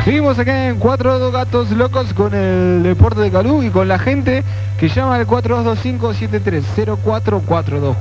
Seguimos acá en Cuatro Gatos Locos con el deporte de Calú y con la gente que llama al 4225730442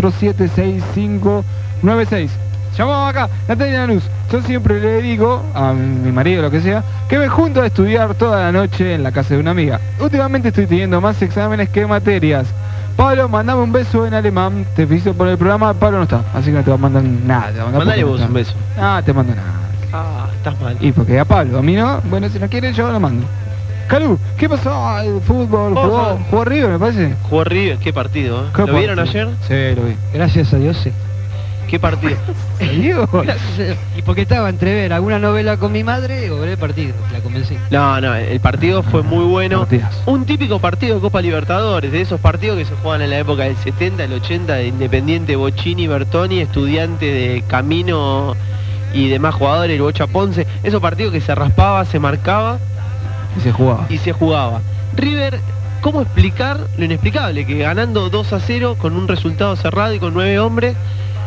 476596. Llamamos acá, Natalia Lanús. Yo siempre le digo a mi marido, lo que sea, que me junto a estudiar toda la noche en la casa de una amiga. Últimamente estoy teniendo más exámenes que materias. Pablo, mandame un beso en alemán. Te felicito por el programa. Pablo no está, así que no te va a mandar nada. Mandale vos un beso. Ah, te mando nada. Ah, estás mal. Y porque a Pablo, a mí no. Bueno, si no quiere yo lo mando. Calú, ¿qué pasó? El fútbol, jugó River, me parece. Jugó River, qué partido, ¿eh? ¿Qué ¿Lo vieron partido? ayer? Sí, lo vi. Gracias a Dios, sí. ¿Qué partido? Diego. Y porque estaba entre ver alguna novela con mi madre o ver el partido, la convencí. No, el partido fue muy bueno. Partidazo. Un típico partido de Copa Libertadores, de esos partidos que se juegan en la época del 70, el 80, de Independiente, Bocini, Bertoni, Estudiantes de Camino y demás jugadores, el Bocha Ponce. Esos partidos que se raspaba, se marcaba Y se jugaba. y se jugaba. River, ¿cómo explicar lo inexplicable? Que ganando 2-0 con un resultado cerrado y con 9 hombres...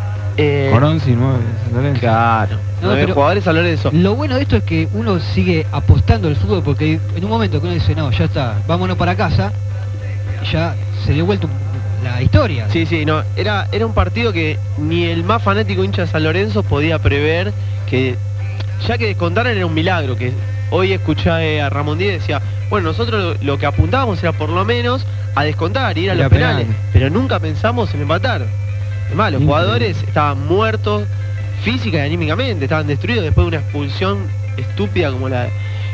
Con 11 y 9. Claro, No, 9 pero jugadores a Lorenzo. Lo bueno de esto es que uno sigue apostando al fútbol porque en un momento que uno dice, no, ya está, vámonos para casa, y ya se dio vuelta la historia. Sí, no, era un partido que ni el más fanático hincha de San Lorenzo podía prever, que ya que descontaran era un milagro, que hoy escuché a Ramón Díaz y decía, bueno, nosotros lo que apuntábamos era por lo menos a descontar, ir a los penales, pero nunca pensamos en empatar. Además, los jugadores estaban muertos física y anímicamente, estaban destruidos después de una expulsión estúpida como la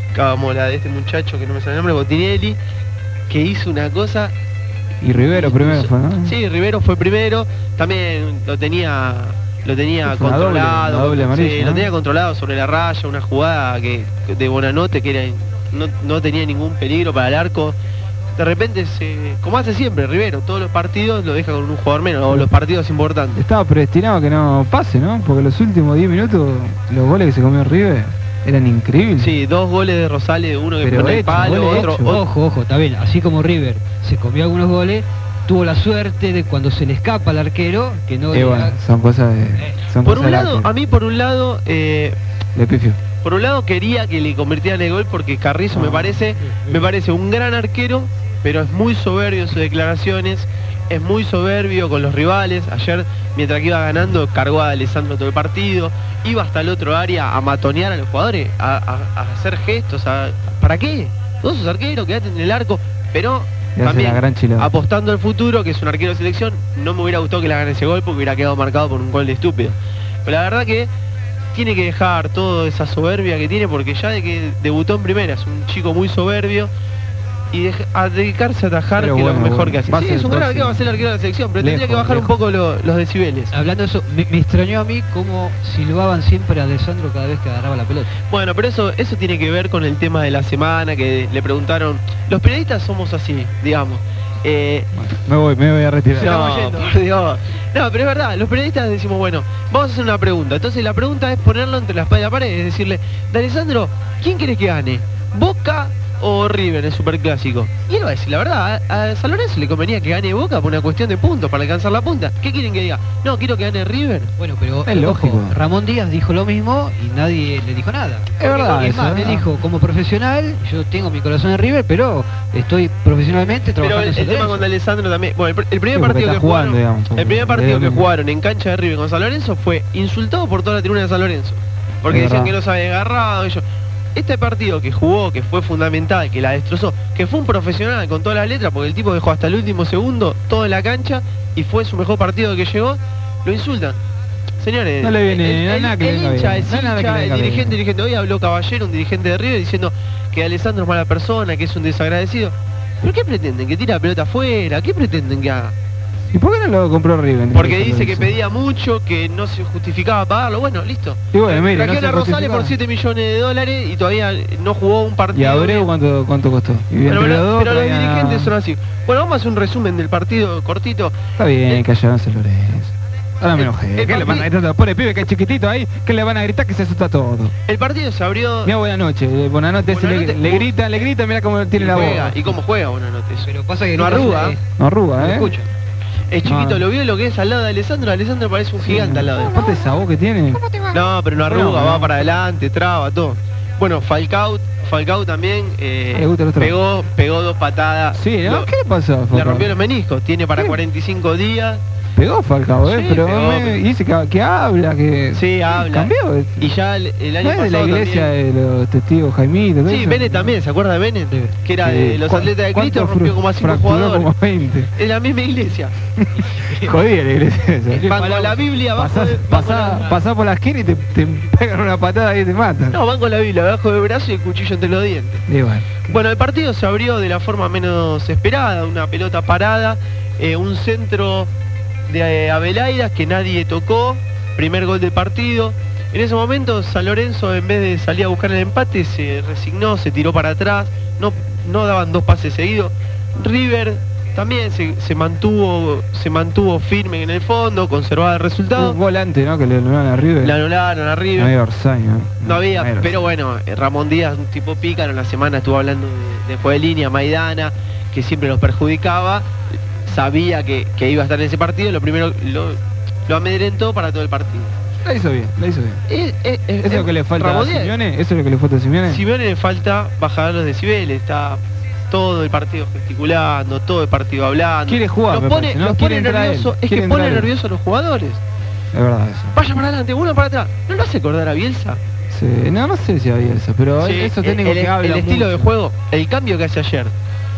de este muchacho que no me sale el nombre, Botinelli, que hizo una cosa. Y Rivero primero fue, ¿no? Sí, Rivero fue primero, también lo tenía controlado, doble amarilla, sí, ¿no? lo tenía controlado sobre la raya, una jugada de Bonanote que no tenía ningún peligro para el arco. De repente, como hace siempre Rivero, todos los partidos lo deja con un jugador menos, o los partidos importantes. Estaba predestinado a que no pase, ¿no? Porque los últimos 10 minutos, los goles que se comió River eran increíbles. Sí, 2 goles de Rosales, uno que Pero pone el hecho, palo, goles otro... hechos. Ojo, está bien, así como River se comió algunos goles, tuvo la suerte de cuando se le escapa al arquero, que no... Bueno, son cosas de... Son Por cosas un de lado, arte. a mí por un lado... Le pifió. Por un lado quería que le convirtieran el gol porque Carrizo me parece un gran arquero, pero es muy soberbio en sus declaraciones, es muy soberbio con los rivales. Ayer, mientras que iba ganando, cargó a Alessandro todo el partido, iba hasta el otro área a matonear a los jugadores, a hacer gestos, ¿para qué? Vos sos arquero, quedate en el arco, pero Le hace también la gran chilada. apostando al futuro, que es un arquero de selección, no me hubiera gustado que le hagan ese gol porque hubiera quedado marcado por un gol de estúpido. Pero la verdad que tiene que dejar toda esa soberbia que tiene, porque ya de que debutó en primera es un chico muy soberbio, y a dedicarse a atajar, Pero que es bueno, lo mejor que hace. va a Sí, ser es un gran el arquero, va a ser el arquero de la selección, pero tendría que Lejos, bajar un lejos. poco los decibeles. Hablando de eso, me extrañó a mí cómo silbaban siempre a Alessandro cada vez que agarraba la pelota. Bueno, pero eso tiene que ver con el tema de la semana, que le preguntaron, los periodistas somos así, digamos. Bueno, me voy a retirar. No, por Dios. No, pero es verdad, los periodistas decimos, bueno, vamos a hacer una pregunta. Entonces la pregunta es ponerlo entre la espada y la pared, es decirle, de Alessandro, ¿quién querés que gane? ¿Boca o River en el Superclásico? Y él va a decir, la verdad, a San Lorenzo le convenía que gane Boca por una cuestión de puntos, para alcanzar la punta. ¿Qué quieren que diga? No, quiero que gane River. Bueno, pero Es lógico. Ramón Díaz dijo lo mismo y nadie le dijo nada. Es verdad Es eso, más, ¿eh? él dijo, como profesional, yo tengo mi corazón en River, pero estoy profesionalmente Pero trabajando el en San tema Lorenzo. con Alessandro también. Bueno, el primer Sí, porque partido está que jugando, jugaron, digamos, el primer es partido lo que mismo. jugaron en cancha de River con San Lorenzo fue insultado por toda la tribuna de San Lorenzo, porque Es decían verdad. que no se había agarrado ellos. Este partido que jugó, que fue fundamental, que la destrozó, que fue un profesional con todas las letras, porque el tipo dejó hasta el último segundo todo en la cancha y fue su mejor partido que llegó, lo insultan. Señores, No le viene, no hay nada que le el venga hincha bien. es No hay nada que hincha, le el venga bien. dirigente. Hoy habló Caballero, un dirigente de River, diciendo que Alessandro es mala persona, que es un desagradecido. ¿Pero qué pretenden? ¿Que tira la pelota afuera? ¿Qué pretenden que haga? ¿Y por qué no lo compró River? Porque dice que pedía mucho, que no se justificaba pagarlo. Bueno, listo. Y bueno, mire, no Trajeron se a Rosales justificaba. por 7 millones de dólares y todavía no jugó un partido. ¿Y Abreu cuánto costó? Y Pero, entre los dos pero los todavía- dirigentes son así. Bueno, vamos a hacer un resumen del partido cortito. Está bien, que allá San Lorenzo. Ahora me enojé. el ¿Qué le van a gritar a los pobres pibes que es chiquitito ahí? ¿Qué le van a gritar que se asusta todo? El partido se abrió... Mira, buenas noches. Buenanote, Buenanote. le grita, mira cómo tiene la juega. boca. ¿Y cómo juega Bonanote? Pero pasa que No arruga. No arruga, escucha. Es chiquito, No. lo vio lo que es al lado de Alessandro. Alessandro parece un gigante al lado de él. Aparte esa voz que tiene. No, pero no arruga, No, va no. para adelante, traba, todo. Bueno, Falcao también Le gusta el otro. pegó 2 patadas. Sí, ¿no? Lo- ¿Qué le pasó a Le Falcao? rompió los meniscos, tiene para ¿Qué? 45 días. Pegó Falcao, Sí, pero pegó, y dice que habla, que Sí, habla. cambió. Y ya el ¿No año es pasado de la iglesia también. de los testigos Jaimito? todo Sí, eso? Bennett también, ¿se acuerda de Bennett? Sí. Que era de los atletas de Cristo, rompió como a 5 fracturó jugadores. como 20. En la misma iglesia. Jodida la iglesia esa. Van con la Biblia abajo de... Pasás por la esquina y te pegan una patada y te matan. No, van con la Biblia abajo del brazo y el cuchillo entre los dientes. Y bueno. Bueno, el partido se abrió de la forma menos esperada, una pelota parada, un centro de Abelairas que nadie tocó, primer gol del partido. En ese momento San Lorenzo, en vez de salir a buscar el empate, se resignó, se tiró para atrás, no daban 2 pases seguidos. River también se mantuvo firme en el fondo, conservaba el resultado. Un gol antes, ¿no? Que le anularon a River. Le anularon a River. No había offside, ¿no? No había, offside. pero bueno, Ramón Díaz, un tipo pícaro, en la semana estuvo hablando de juego de línea, Maidana, que siempre los perjudicaba, sabía que iba a estar en ese partido, lo primero lo amedrentó para todo el partido. La hizo bien, la hizo bien. ¿Eso ¿Eso es lo que le falta Ramón a Díaz? Simeone? ¿Eso es lo que le falta a Simeone? Simeone le falta bajar los decibeles, está todo el partido gesticulando, todo el partido hablando. Quiere jugar, Los me pone, parece, ¿no? los Quiere pone entrar él, nervioso, es quiere que pone entrar él. nervioso a los jugadores. Es verdad eso. Vaya para adelante, uno para atrás. ¿No lo hace acordar a Bielsa? Sí, no sé si había eso, pero Sí, eso técnico el que habla el estilo mucho. de juego, el cambio que hace ayer,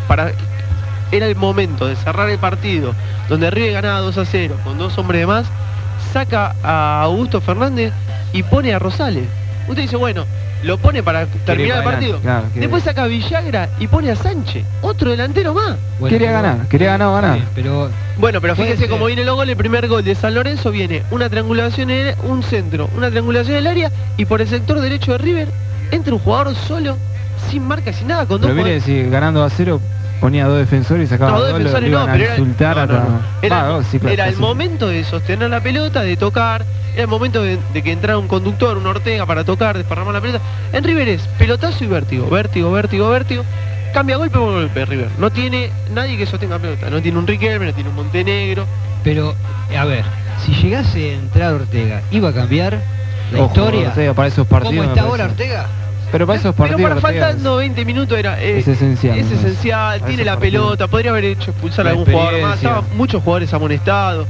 era el momento de cerrar el partido, donde River ganaba 2-0 con 2 hombres de más, saca a Augusto Fernández y pone a Rosales. Usted dice, bueno, lo pone para terminar el para partido. adelante, claro, quiere- Después saca a Villagra y pone a Sánchez, otro delantero más. Bueno, Quería pero- ganar, quería ganar o ganar. Sí, pero Bueno, pero Puede fíjese ser. cómo viene los goles. El primer gol de San Lorenzo viene una triangulación, un centro, una triangulación en el área, y por el sector derecho de River entra un jugador solo, sin marca, sin nada, con 2 Pero mire, jugadores. si ganando a 0 ponía 2 defensores y sacaba No, 2 dos, lo defensores iban no, a pero era, insultar no, hasta... no, no. Era, Va, sí, claro, era el sí. momento de sostener la pelota, de tocar, era el momento de que entrara un conductor, un Ortega para tocar, desparramar la pelota. En River es pelotazo y vértigo, vértigo. Cambia golpe por golpe River. No tiene nadie que sostenga pelota, no tiene un Riquelme, no tiene un Montenegro. Pero, a ver, si llegase a entrar Ortega, ¿iba a cambiar la Ojo, historia? Ortega, para esos partidos ¿Cómo me está parece. ahora Ortega? Pero para esos Pero partidos... para Ortega faltando 20 minutos es esencial, Es me parece. esencial, Para tiene esos la partidos. pelota, podría haber hecho expulsar a La algún jugador más, experiencia. estaban muchos jugadores amonestados.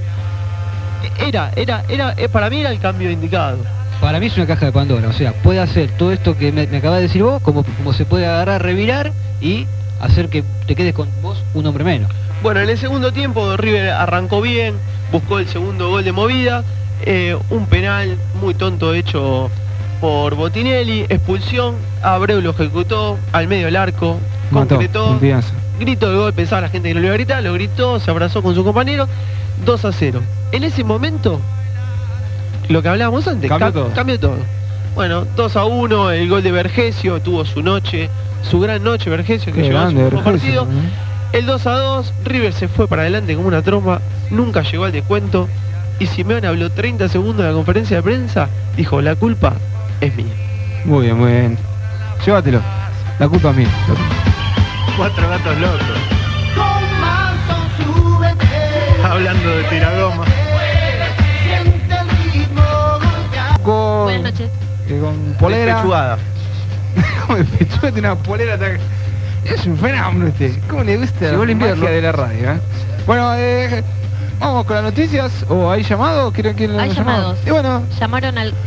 Para mí era el cambio indicado. Para mí es una caja de Pandora, o sea, puede hacer todo esto que me acabas de decir vos, como se puede agarrar, revirar y hacer que te quedes con vos un hombre menos. Bueno, en el segundo tiempo River arrancó bien, buscó el segundo gol de movida, un penal muy tonto hecho por Botinelli, expulsión, Abreu lo ejecutó al medio del arco, Mató, concretó, un piazo. grito de gol, pensaba la gente que no lo iba a gritar, lo gritó, se abrazó con su compañero, 2-0. En ese momento, lo que hablábamos antes, Cambió todo. Bueno, 2-1, el gol de Vergesio, tuvo su noche, su gran noche Vergesio, que Qué llegó a su grande, último Vergesio, partido. El 2-2, River se fue para adelante como una tromba, nunca llegó al descuento, y Simeone habló 30 segundos en la conferencia de prensa, dijo, la culpa es mía. Muy bien, muy bien. Llévatelo. La culpa es mía. 4 gatos locos. Hablando de tiragoma. Con, Buenas noches. con polera. Despechuada. Como el pechuga tiene una polera tan... Es un fenómeno este. ¿Cómo le gusta Llegó el la invierno. magia de la radio? Bueno, vamos con las noticias. ¿O hay llamado? ¿Quieren Hay llamados. Y bueno, Llamaron al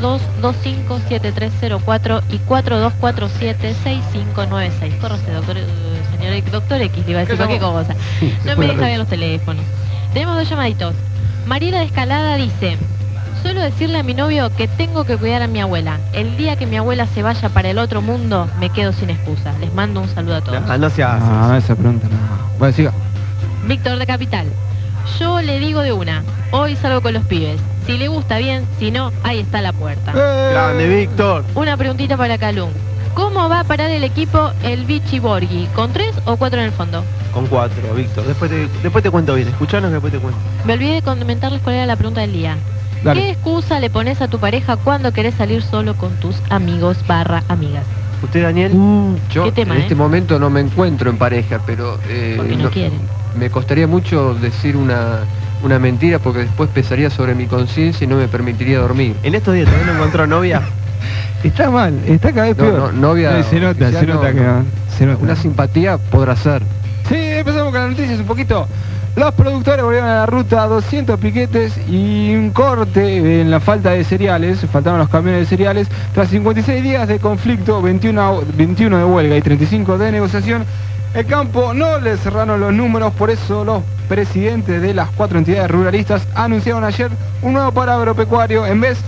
4225-7304 y 4247-6596. Córrese, doctor, señor doctor X, le iba a decir ¿Qué cualquier llamó? cosa. Se No fue me la deja red. ver los teléfonos. Tenemos 2 llamaditos. Mariela de Escalada dice: suelo decirle a mi novio que tengo que cuidar a mi abuela. El día que mi abuela se vaya para el otro mundo, me quedo sin excusa. Les mando un saludo a todos. No se hace. no, esa pregunta no. Bueno, siga. Víctor de Capital. Yo le digo de una, hoy salgo con los pibes. Si le gusta bien, si no, ahí está la puerta. Grande Víctor. Una preguntita para Calum. ¿Cómo va a parar el equipo el Vichy Borghi? ¿Con 3 o 4 en el fondo? Con 4, Víctor. Después te cuento bien. Escuchanos que después te cuento. Me olvidé de comentarles cuál era la pregunta del día. Dale. ¿Qué excusa le pones a tu pareja cuando querés salir solo con tus amigos/amigas? ¿Usted, Daniel? Yo ¿Qué tema, en este momento no me encuentro en pareja, pero Porque no quieren. me costaría mucho decir una mentira porque después pesaría sobre mi conciencia y no me permitiría dormir. En estos días todavía no encontró novia. Está mal, está cada vez No, peor. no había Se nota, oficial, se nota no, que no. no. Se nota. Una simpatía podrá ser. Sí, empezamos con las noticias un poquito. Los productores volvieron a la ruta, 200 piquetes y un corte en la falta de cereales, faltaban los camiones de cereales. Tras 56 días de conflicto, 21 de huelga y 35 de negociación, el campo no le cerraron los números, por eso los presidentes de las 4 entidades ruralistas anunciaron ayer un nuevo paro agropecuario.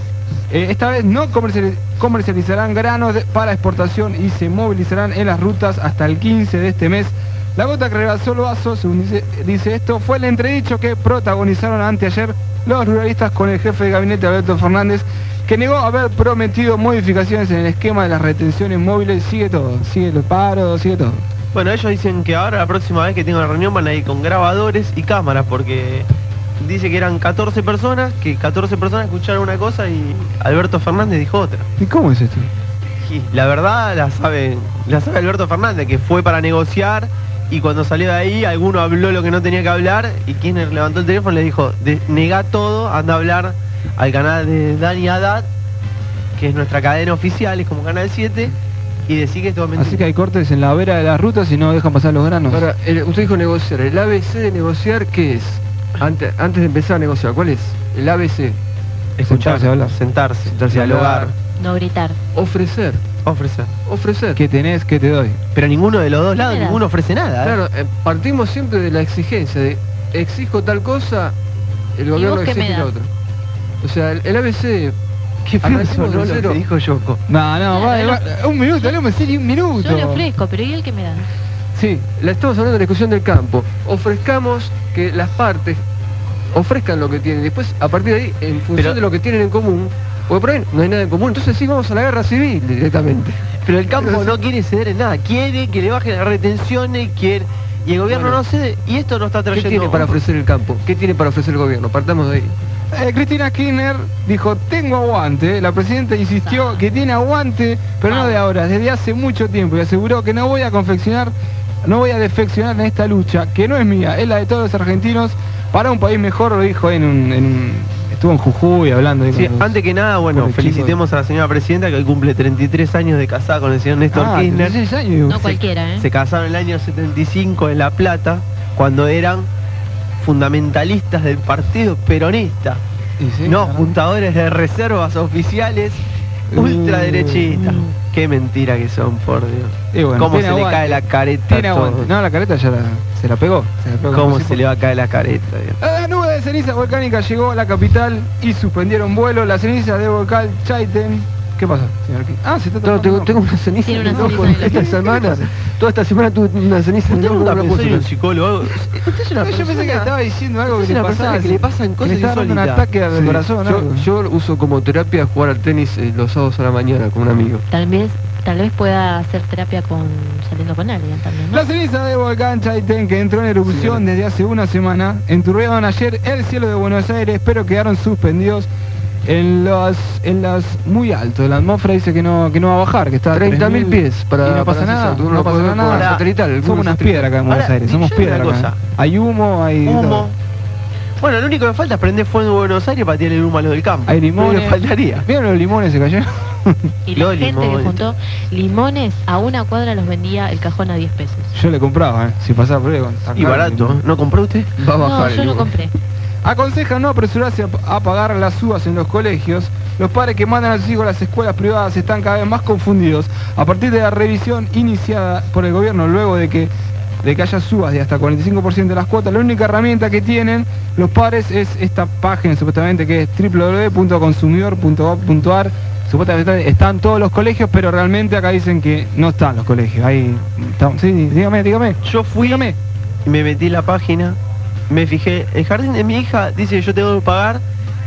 Esta vez no comercializarán granos para exportación y se movilizarán en las rutas hasta el 15 de este mes. La gota que rebasó el vaso, según dice esto, fue el entredicho que protagonizaron anteayer los ruralistas con el jefe de gabinete Alberto Fernández, que negó haber prometido modificaciones en el esquema de las retenciones móviles. Sigue todo, sigue el paro, sigue todo. Bueno, ellos dicen que ahora la próxima vez que tengan una reunión van a ir con grabadores y cámaras, porque dice que eran 14 personas, que 14 personas escucharon una cosa y Alberto Fernández dijo otra. ¿Y cómo es esto? Y la verdad la sabe Alberto Fernández, que fue para negociar y cuando salió de ahí alguno habló lo que no tenía que hablar y quien levantó el teléfono le dijo, negá todo, anda a hablar al canal de Dani Haddad, que es nuestra cadena oficial, es como Canal 7, y decir que es todo mentira. Así que hay cortes en la vera de las rutas y no dejan pasar los granos. Ahora, usted dijo negociar. ¿El ABC de negociar qué es? Antes de empezar a negociar, ¿cuál es? El ABC. Escuchar, sentarse a hablar. sentarse, Sentarse a dialogar, hablar. No gritar. Ofrecer. ofrecer. ¿Qué tenés? ¿Qué te doy? Pero ninguno de los dos lados, Mira. ninguno ofrece nada. Claro, partimos siempre de la exigencia de exijo tal cosa, el gobierno vos qué exige me la das? otra. O sea, el ABC. Qué feo Arrancemos sonó de lo cero. que dijo Yoko. No, Claro, un minuto, hablemos en serio, un minuto. Yo le ofrezco, pero ¿y el que me da? Sí, estamos hablando de la discusión del campo. Ofrezcamos que las partes ofrezcan lo que tienen. Después, a partir de ahí, en función Pero- de lo que tienen en común, porque por ahí no hay nada en común, entonces sí vamos a la guerra civil directamente. Pero el campo no quiere ceder en nada, quiere que le bajen las retenciones, quiere... Y el gobierno Bueno. no cede, y esto no está ¿Qué trayendo... tiene para ofrecer el campo? ¿Qué tiene para ofrecer el gobierno? Partamos de ahí. Cristina Kirchner dijo, tengo aguante. La presidenta insistió que tiene aguante, pero no de ahora, desde hace mucho tiempo, y aseguró que no voy a defeccionar en esta lucha, que no es mía, es la de todos los argentinos, para un país mejor, lo dijo estuvo en Jujuy hablando. Sí, con los- antes que nada, bueno, con el felicitemos a la señora presidenta que hoy cumple 33 años de casada con el señor Néstor Ah, Kirchner. 16 años. No cualquiera, ¿eh? Se casaron en el año 75 en La Plata, cuando eran fundamentalistas del partido peronista. Y sí, No, claro. juntadores de reservas oficiales ultraderechistas. Qué mentira que son, por Dios. Y bueno, Cómo se tiene le aguante. cae la careta. Tiene a todos. aguante. No, la careta ya se la pegó. Cómo se le va a caer la careta, Dios. La nube de ceniza volcánica llegó a la capital y suspendieron vuelo. La ceniza del volcán Chaiten. ¿Qué pasa, señor? Ah, se está Claro, tomando. tengo una ceniza Tiene en el una ojo ceniza en el esta ojo. semana. Toda esta semana tuve una ceniza en el ¿Usted ojo. nunca no la pensó puedo en un sacar. psicólogo? Usted es una No, yo pensé que persona- estaba diciendo algo que Usted le es una persona pasaba. que le pasan que cosas le estaba dando un insólitas. ataque al Sí, corazón. algo. yo uso como terapia jugar al tenis los sábados a la mañana con un amigo. Tal vez pueda hacer terapia saliendo con alguien también, ¿no? La ceniza del volcán Chaiten, que entró en erupción desde hace una semana, enturbiaron ayer el cielo de Buenos Aires, pero quedaron suspendidos en los muy altos. La atmósfera dice que no va a bajar, que está a 30.000 pies para- y no pasa para nada, cesar. Uno no lo puede pasa ver por nada. satelital, el Somos Google unas satelital. piedras acá en Buenos Ahora, Aires, somos yo digo piedras una acá. cosa. Hay humo, hay Humo. todo. Bueno, lo único que falta es prender fuego en Buenos Aires para tirar el humo a lo del campo. Hay limones. Lo que faltaría. ¿Vieron los limones se cayeron? Y la Los gente que limones. juntó limones a una cuadra los vendía el cajón a 10 pesos. Yo le compraba, si pasaba por ahí. con- Y barato, ¿eh? ¿No compró usted? Va a bajar No, el yo lo humo. compré. Aconsejan no apresurarse a pagar las uvas en los colegios. Los padres que mandan a sus hijos a las escuelas privadas están cada vez más confundidos. A partir de la revisión iniciada por el gobierno luego de que haya subas de hasta 45% de las cuotas, la única herramienta que tienen los padres es esta página supuestamente que es www.consumidor.gov.ar. Supuestamente están todos los colegios, pero realmente acá dicen que no están los colegios. Ahí sí, dígame. Yo fui, me metí en la página, me fijé, el jardín de mi hija dice que yo tengo que pagar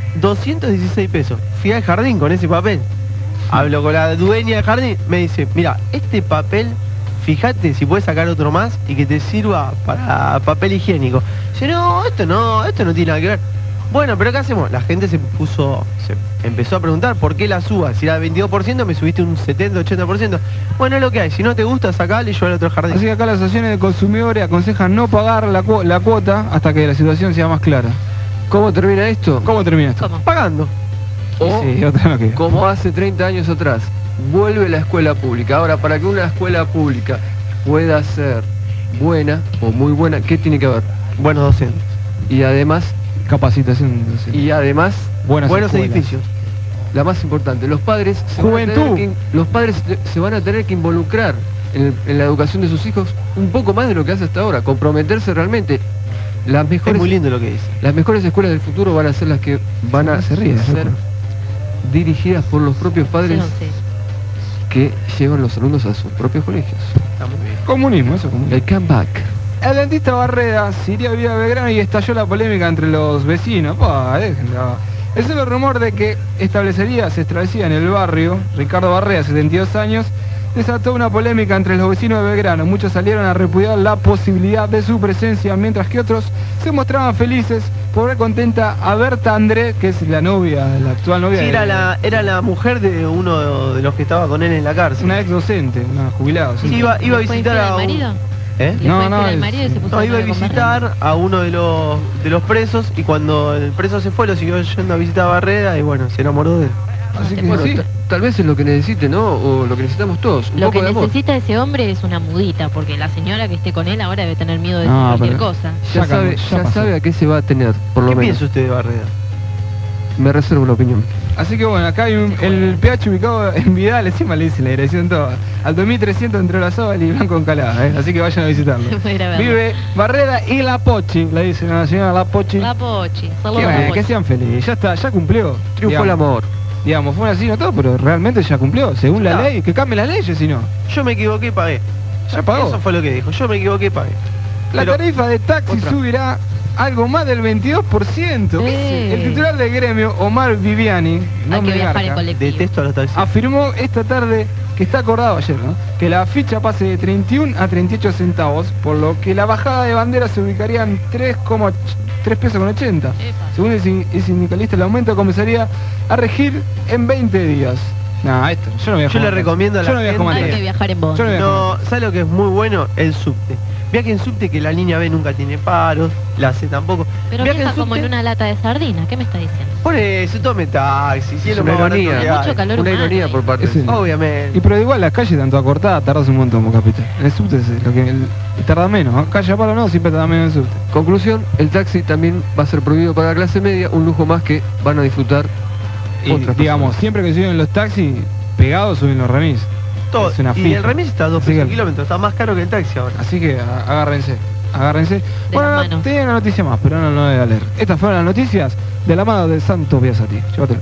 216 pesos. Fui al jardín con ese papel. Hablo con la dueña del jardín, me dice, mira, este papel, fíjate si puedes sacar otro más y que te sirva para papel higiénico. Dice, no, esto no tiene nada que ver. Bueno, pero ¿qué hacemos? La gente se empezó a preguntar por qué la suba. Si era 22%, me subiste un 70, 80%. Bueno, es lo que hay. Si no te gusta, sacale y llevar al otro jardín. Así que acá las asociaciones de consumidores aconsejan no pagar la cuota hasta que la situación sea más clara. ¿Cómo termina esto? ¿Cómo termina esto? ¿Cómo? Pagando. O Sí, otra no queda. como hace 30 años atrás, vuelve la escuela pública. Ahora, para que una escuela pública pueda ser buena o muy buena, ¿qué tiene que haber? Buenos docentes. Y además, Capacitación docente. buenos escuelas. edificios. La más importante, los padres Juventud. se van a tener que involucrar en la educación de sus hijos un poco más de lo que hace hasta ahora, comprometerse realmente. Las Es mejores, muy lindo lo que dice. las mejores escuelas del futuro van a ser las que van a Se ríe, ser loco. dirigidas por los propios padres que llevan los alumnos a sus propios colegios. Está muy bien. Comunismo, eso comunismo. El comeback. El dentista Barreda se iría a vivir a Belgrano y estalló la polémica entre los vecinos. Déjenlo. El solo rumor de que se establecía en el barrio, Ricardo Barreda, 72 años, desató una polémica entre los vecinos de Belgrano. Muchos salieron a repudiar la posibilidad de su presencia, mientras que otros se mostraban felices por ver contenta a Berta André, que es la actual novia Sí, de era la mujer de uno de los que estaba con él en la cárcel. una ex docente, una jubilada. Sí, iba a ¿Fue visitar infiel a al un... marido? ¿Eh? ¿Le No, fue infiel no, al marido y se puso No, de iba a novio con visitar a uno de los presos y cuando el preso se fue lo siguió yendo a visitar a Barrera y bueno, se enamoró de él. Así que Bueno, sí. tal vez es lo que necesite, ¿no? O lo que necesitamos todos, un Lo poco que de amor. necesita ese hombre es una mudita, porque la señora que esté con él ahora debe tener miedo de decir No, cualquier pero- cosa. Ya Ya pasó. sabe a qué se va a tener, por lo ¿Qué menos. piensa usted de Barrera? Me reservo una opinión. Así que bueno, acá hay el PH ubicado en Vidal, encima le dice la dirección toda. Al 2300 entre la Zóbal y Blanco Encalada, así que vayan a visitarlo. Voy a ir a verlo. Vive Barreda y La Pochi, le dice la señora La Pochi. La Pochi. Saludos Que, a la bueno, que Pochi. sean felices, ya está, ya cumplió. Triunfó el amor. Digamos, fue un asesino todo, pero realmente ya cumplió. Según la No. ley, que cambie las leyes, si no. Yo me equivoqué, pagué. Ya pagó. Eso fue lo que dijo. Yo me equivoqué, pagué. La Pero- tarifa de taxi otra. subirá algo más del 22%. ¿Qué es? El titular del gremio, Omar Viviani, Hay que nombre viajar en garca, colectivo. Detesto a los taxistas. afirmó esta tarde que está acordado ayer, ¿no? Que la ficha pase de 31 a 38 centavos, por lo que la bajada de bandera se ubicaría en 3 pesos con 80. Epa. Según el sindicalista, el aumento comenzaría a regir en 20 días. No, esto, yo no viajo. Yo le más. recomiendo a la Yo no viajo más. Hay gente- que viajar en bondi. Yo no viajo No, más. ¿sabe lo que es muy bueno? El subte. Viaje en subte que la línea B nunca tiene paros, la C tampoco. Pero Viaje viaja en como en subte, una lata de sardina. ¿Qué me está diciendo? por eso tome taxi, si es Es lo una más barato ironía. que hay. Mucho calor Una humano ironía ahí. por parte Es de el- Obviamente. Y pero igual las calles tanto acortadas tardas un montón, Mocapita. En el subte es lo que tarda menos, ¿no? Calle a palo no, siempre tarda menos en el subte. Conclusión, el taxi también va a ser prohibido para la clase media, un lujo más que van a disfrutar Y otras digamos, personas. siempre que suben los taxis, pegados suben los remis. Todo. Es una Y fija. el remis está a 2 Así pesos que- el kilómetro, está más caro que el taxi ahora. Así que agárrense, agárrense. Bueno, las no, manos. tenía una noticia más, pero no la voy a leer. Estas fueron las noticias de la mano de Santos Biasati. Llévatelo.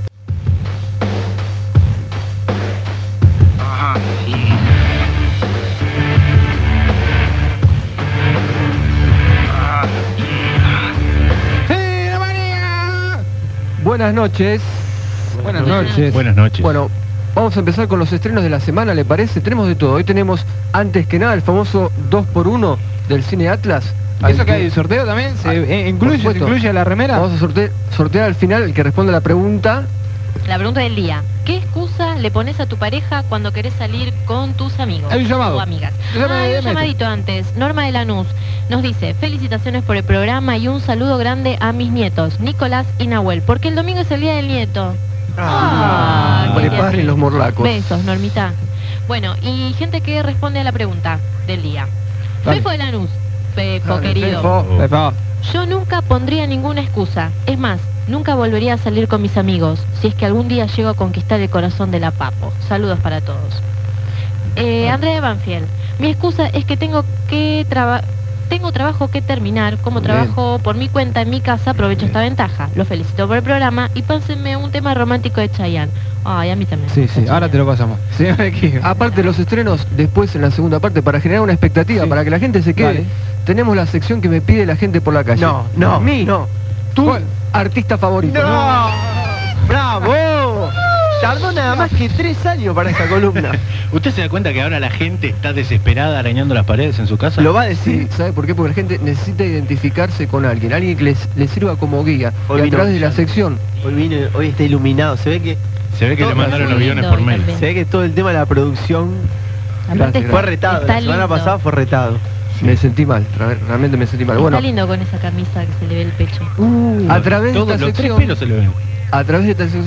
¡Sí, la manía! Buenas noches. Buenas Buenas noches. Buenas noches. Bueno, vamos a empezar con los estrenos de la semana, ¿le parece? Tenemos de todo. Hoy tenemos, antes que nada, el famoso 2x1 del Cine Atlas. ¿Eso que hay sorteo también? por ¿Se supuesto. incluye la remera? Vamos a sortear al final el que responde a la pregunta. La pregunta del día. ¿Qué excusa le pones a tu pareja cuando querés salir con tus amigos? Hay un llamado. O amigas. Llama- Hay un llámate. llamadito antes. Norma de Lanús nos dice, felicitaciones por el programa y un saludo grande a mis nietos, Nicolás y Nahuel, porque el domingo es el día del nieto. Ah, qué Preparen tierno. los morlacos. Besos, Normita. Bueno, y gente que responde a la pregunta del día. Dale. Fefo de Lanús, Pepo Dale, querido. Fefo. Por favor. Yo nunca pondría ninguna excusa. Es más, nunca volvería a salir con mis amigos, si es que algún día llego a conquistar el corazón de la Papo. Saludos para todos. Andrea de Banfield. Mi excusa es que tengo trabajo que terminar. Como Muy bien. trabajo por mi cuenta en mi casa, aprovecho esta ventaja. Los felicito por el programa y pásenme un tema romántico de Chayanne. Ay, a mí también. Sí, me gusta sí, ahora Chayanne. te lo pasamos. Señor Equipo. Aparte de los estrenos, después en la segunda parte, para generar una expectativa, Sí. para que la gente se quede, Dale. tenemos la sección que me pide la gente por la calle. No, Mi, no. tu ¿Cuál? artista favorito. ¡No! ¡Bravo! Tardó nada más que 3 años para esta columna. ¿Usted se da cuenta que ahora la gente está desesperada arañando las paredes en su casa? Lo va a Sí, decir. ¿sabe por qué? Porque la gente necesita identificarse con alguien que le sirva como guía. Hoy Y a vino través de la Villano. sección, Hoy está iluminado. Se ve que Se ve que le Todo mandaron muy aviones lindo por hoy mail. también. se ve que todo el tema de la producción Aparte Gracias, fue retado. está La semana lindo. pasada fue retado. me sentí mal, realmente me sentí mal. Está Bueno, lindo con esa camisa que se le ve el pecho. a través de Todos esta los tres sección, pelos se le ven. a través de esta sección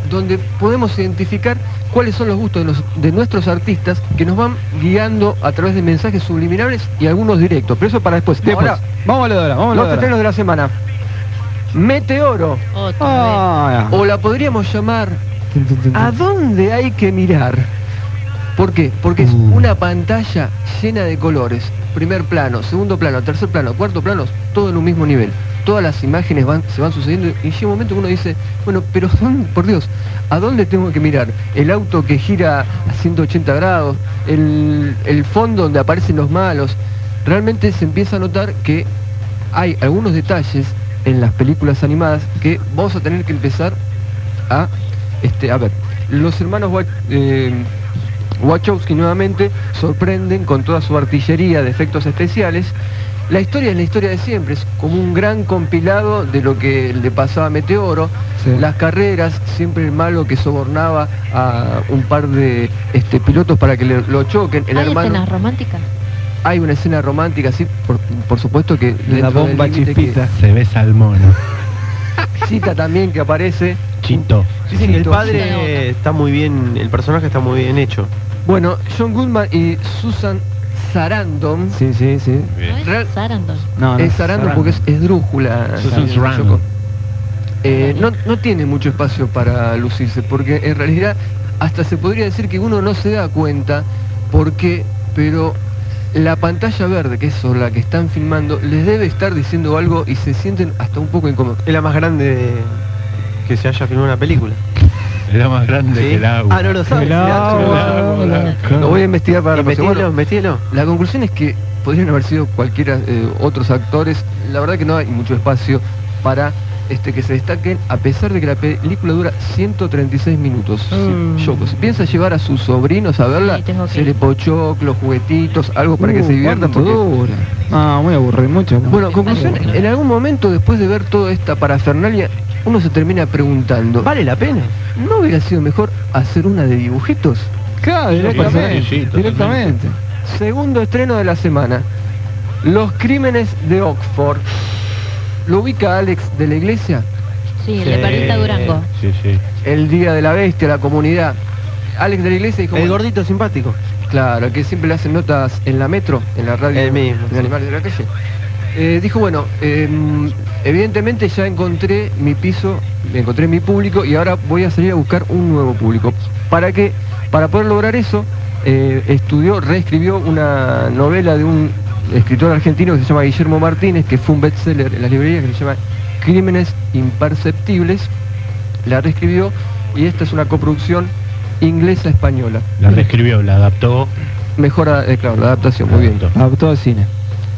donde podemos identificar cuáles son los gustos de nuestros artistas que nos van guiando a través de mensajes subliminales y algunos directos. Pero eso para después. Ahora, Vamos a lo de ahora, vamos a lo los de ahora. estrenos de la semana. Meteoro, Otra o la podríamos llamar ¿a dónde hay que mirar? ¿Por qué? Porque es una pantalla llena de colores. Primer plano, segundo plano, tercer plano, cuarto plano, todo en un mismo nivel. Todas las imágenes se van sucediendo y llega un momento que uno dice, bueno, pero por Dios, ¿a dónde tengo que mirar? El auto que gira a 180 grados, el fondo donde aparecen los malos. Realmente se empieza a notar que hay algunos detalles en las películas animadas que vamos a tener que empezar a ver. Los hermanos Wachowski nuevamente sorprenden con toda su artillería de efectos especiales. La historia es la historia de siempre, es como un gran compilado de lo que le pasaba a Meteoro, Sí. las carreras, siempre el malo que sobornaba a un par de pilotos para que lo choquen, el ¿Hay hermano. escenas románticas? Hay una escena romántica, sí, por supuesto que La dentro del bomba límite chispita. Se ve salmón. que Chita también que aparece. Chito. Sí, el Chito. padre está muy bien, el personaje está muy bien hecho. Bueno, John Goodman y Susan Sarandon. Sí, sí, sí. ¿No es Real- Sarandon? No, no. Es Sarandon porque es esdrújula. Susan si no me Sarandon. equivoco. No tiene mucho espacio para lucirse, porque en realidad hasta se podría decir que uno no se da cuenta por qué, pero la pantalla verde, que es sobre la que están filmando, les debe estar diciendo algo y se sienten hasta un poco incómodos. Es la más grande que se haya filmado una película. Era más grande ¿Sí? que el agua. Ah, no lo sabes. El agua, Lo voy a investigar para la próxima. Bueno, Metíelo. la conclusión es que podrían haber sido cualquiera otros actores. La verdad que no hay mucho espacio para que se destaquen, a pesar de que la película dura 136 minutos. Si piensa llevar a sus sobrinos a verla, Sí, tengo que se le ir. pochoclos, juguetitos, algo para que se diviertan. ¿Cuánto Porque... dura? Ah, muy aburrido, mucho. Bueno, conclusión, en algún momento después de ver toda esta parafernalia, uno se termina preguntando, ¿Vale la pena? ¿no hubiera sido mejor hacer una de dibujitos? Claro, directamente. sí, totalmente. Directamente. Segundo estreno de la semana, Los Crímenes de Oxford. ¿Lo ubica Alex de la Iglesia? Sí, el de Perlita Durango. Sí, sí. El Día de la Bestia, la comunidad. Alex de la Iglesia dijo... El bueno, gordito simpático. claro, que siempre le hacen notas en la metro, en la radio El mismo, de sí. Animales de la Calle. Dijo, bueno, evidentemente ya encontré mi piso, encontré mi público y ahora voy a salir a buscar un nuevo público. ¿Para qué? Para poder lograr eso, reescribió una novela de un escritor argentino que se llama Guillermo Martínez, que fue un bestseller en las librerías, que se llama Crímenes Imperceptibles. La reescribió y esta es una coproducción inglesa-española. La reescribió, la adaptó. Mejora, claro, la adaptación, muy bien. Adaptó al cine.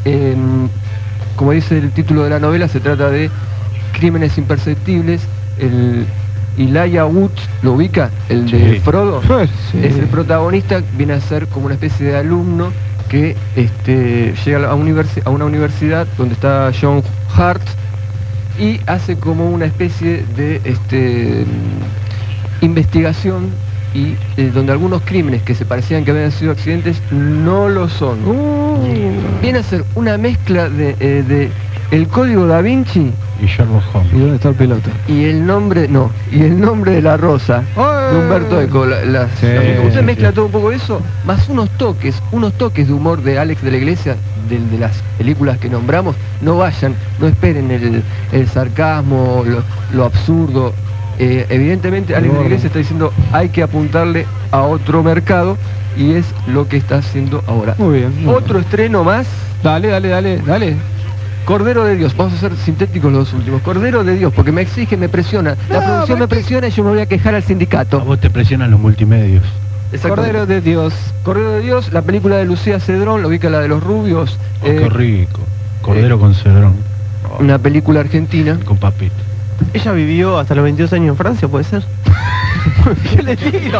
Como dice el título de la novela, se trata de Crímenes Imperceptibles. El Elijah Wood, ¿lo ubica? El de Sí. Frodo. Sí. Es el protagonista, viene a ser como una especie de alumno que llega a una universidad donde está John Hart y hace como una especie de investigación y donde algunos crímenes que se parecían que habían sido accidentes no lo son. Viene a ser una mezcla de el código Da Vinci Y Sherlock ¿Y Holmes. dónde está el piloto? y el nombre de la rosa de Humberto Eco. Sí, Usted sí, mezcla sí. todo un poco eso, más unos toques de humor de Alex de la Iglesia, de las películas que nombramos. No vayan, no esperen el sarcasmo, lo absurdo. Evidentemente Alex de la Iglesia está diciendo hay que apuntarle a otro mercado y es lo que está haciendo ahora. Muy bien. muy Otro estreno más. bien. Dale. Cordero de Dios, vamos a ser sintéticos los dos últimos. Cordero de Dios, porque me exige, me presiona. La producción me presiona y yo me voy a quejar al A sindicato. vos te presionan los multimedios. Exactamente. Cordero de Dios. Cordero de Dios, la película de Lucía Cedrón, lo ubica la de los rubios. Oh, qué rico. Cordero con cedrón. Una película argentina. Con papito. Ella vivió hasta los 22 años en Francia, ¿puede ser? Yo le digo,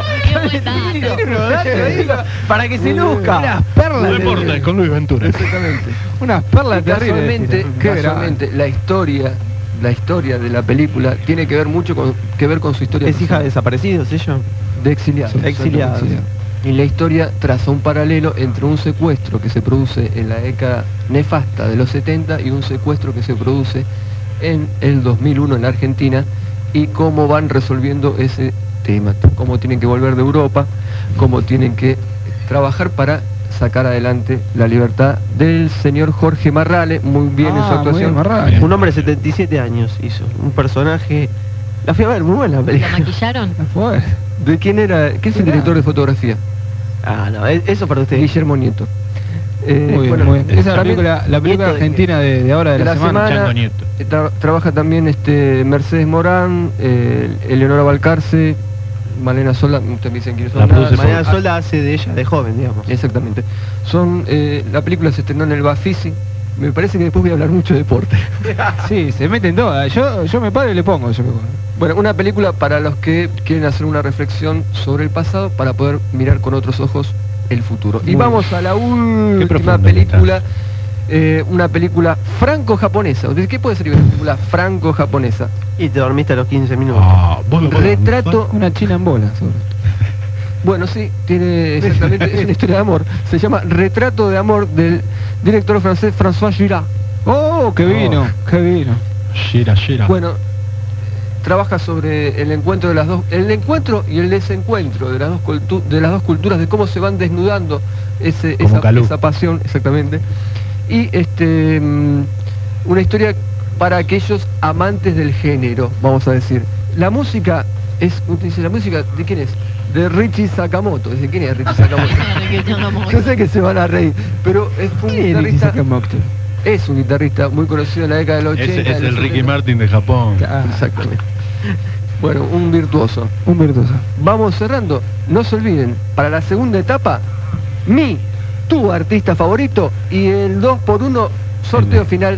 para que se luzca. Unas perlas. Deportes con Luis Ventura. Exactamente. Unas perlas Y terribles. casualmente, la historia de la película tiene que ver mucho con su historia Es hija de personal, desaparecidos, ella. de exiliados. Exiliados. Y la historia traza un paralelo entre un secuestro que se produce en la década nefasta de los 70 y un secuestro que se produce en el 2001 en la Argentina, y cómo van resolviendo ese tema, cómo tienen que volver de Europa, cómo tienen que trabajar para sacar adelante la libertad del señor Jorge Marrale, muy bien en su muy bien, actuación. Marrale. Un hombre de 77 años hizo, un personaje... La fui a ver, muy buena la ¿Lo película. maquillaron? Fue. ¿De quién era? ¿Qué es el director de fotografía? Ah, no, eso para usted. Guillermo Nieto. Muy bien, bueno, muy bien. Esa es la también película Nieto de argentina de ahora de de la, la semana. semana. Chango Nieto. Trabaja también Mercedes Morán, Eleonora Balcarce, Malena Solda, ustedes me dicen quiénes son. La produce Mariana Ah, Solda hace de ella de joven, digamos. exactamente. Son, la película se estrenó en el Bafisi. Me parece que después voy a hablar mucho de deporte. Sí, se meten todas. Yo me paro y le pongo. Bueno, una película para los que quieren hacer una reflexión sobre el pasado para poder mirar con otros ojos el futuro. Y Muy vamos a la última profundo película, una película franco-japonesa. ¿Qué puede ser una película franco-japonesa? Y te dormiste a los 15 minutos. Ah, vos me podés- Retrato, Una china en bola. sobre. bueno, sí, tiene exactamente, es una historia de amor. Se llama Retrato de amor del director francés François Girard. Oh, qué vino, qué vino. Shira. Bueno, trabaja sobre el encuentro de las dos, el encuentro y el desencuentro de las dos culturas, de cómo se van desnudando Como Calú. esa pasión, exactamente. Y una historia para aquellos amantes del género, vamos a decir. La música usted dice, ¿la música de quién es? De Richie Sakamoto. Dice, ¿quién es Richie Sakamoto? Yo sé que se van a reír, pero es un guitarrista, es un guitarrista muy conocido en la década del 80. Es en el los Ricky 70. Martin de Japón. Exactamente. Bueno, un virtuoso. Un virtuoso. Vamos cerrando. No se olviden, para la segunda etapa, tu artista favorito y el 2x1 sorteo final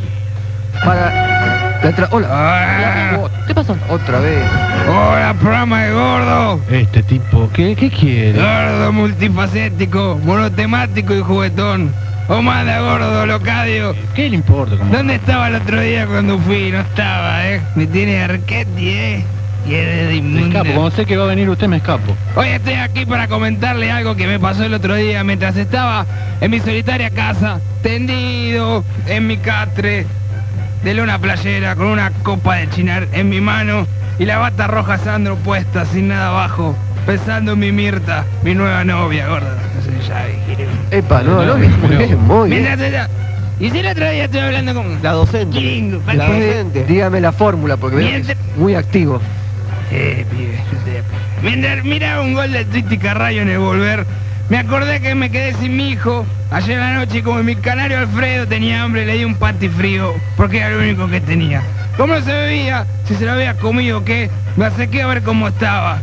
para la Hola. ¿Qué pasó? Otra vez. Hola, programa de gordo. Este tipo, ¿qué quiere? Gordo, multifacético, monotemático y juguetón. O manda gordo, Locadio. ¿Qué le importa? ¿Dónde estaba el otro día cuando fui? No estaba, Me tiene Arquetti, Y es de Me inmunda. escapo, cuando sé que va a venir usted me escapo. Hoy estoy aquí para comentarle algo que me pasó el otro día mientras estaba en mi solitaria casa, tendido en mi catre de lona playera con una copa de chinar en mi mano y la bata roja Sandro puesta sin nada abajo, pensando en mi Mirta, mi nueva novia, gorda. No sé, ya dije. Epa, no, muy bien, muy bien. Mientras ella... Y si el otro día estoy hablando con... La docente. Gringo, La ¿para qué? docente. Dígame la fórmula, porque veo que es Miente. muy activo. Pibe, mientras miraba un gol de Twitty Carrayo en el volver, me acordé que me quedé sin mi hijo ayer en la noche y como mi canario Alfredo tenía hambre, le di un pati frío porque era lo único que tenía. Como no se bebía, si se lo había comido o qué, me acerqué a ver cómo estaba.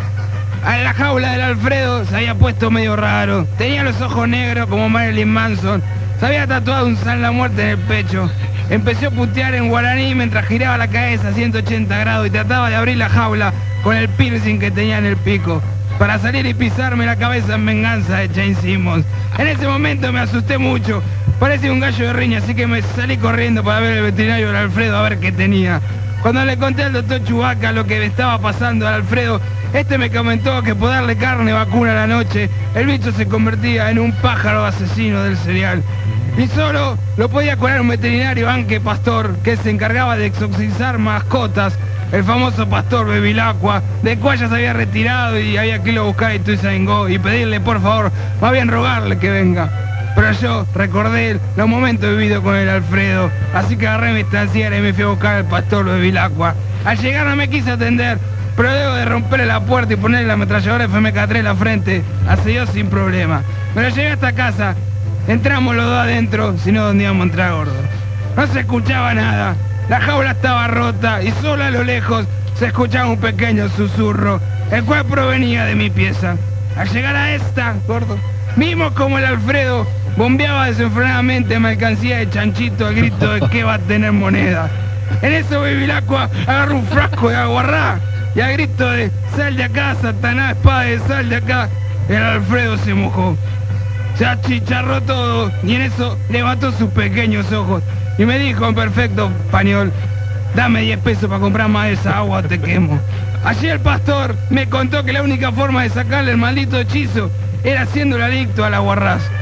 A la jaula del Alfredo se había puesto medio raro, tenía los ojos negros como Marilyn Manson, se había tatuado un San la Muerte en el pecho. Empezó a putear en guaraní mientras giraba la cabeza a 180 grados y trataba de abrir la jaula con el piercing que tenía en el pico para salir y pisarme la cabeza en venganza de Jane Simmons. En ese momento me asusté mucho, parecía un gallo de riña, así que me salí corriendo para ver el veterinario del Alfredo a ver qué tenía. Cuando le conté al doctor Chubaca lo que me estaba pasando al Alfredo, este me comentó que por darle carne vacuna a la noche, el bicho se convertía en un pájaro asesino del cereal. Y solo lo podía curar un veterinario Anque Pastor, que se encargaba de exorcizar mascotas, el famoso pastor Bevilacqua, de cual ya se había retirado y había que irlo a buscar a Ituzaingó y pedirle por favor, más bien rogarle que venga. Pero yo recordé los momentos vividos con el Alfredo, así que agarré mi estanciera y me fui a buscar al pastor Bevilacqua. Al llegar no me quise atender, pero luego de romperle la puerta y ponerle la ametralladora FMK3 en la frente, accedió sin problema. Pero llegué hasta casa, entramos los dos adentro, si no, ¿dónde íbamos a entrar, gordo? No se escuchaba nada, la jaula estaba rota y solo a lo lejos se escuchaba un pequeño susurro, el cual provenía de mi pieza. Al llegar a esta, gordo, vimos como el Alfredo bombeaba desenfrenadamente mercancía de chanchito al grito de que va a tener moneda. En eso Bevilacqua agarró un frasco de aguarrá y al grito de sal de acá, Satanás, espada de sal de acá, el Alfredo se mojó. Se achicharró todo y en eso levantó sus pequeños ojos y me dijo en perfecto español, dame 10 pesos para comprar más de esa agua, te quemo. Allí el pastor me contó que la única forma de sacarle el maldito hechizo era haciéndole adicto al aguarrás.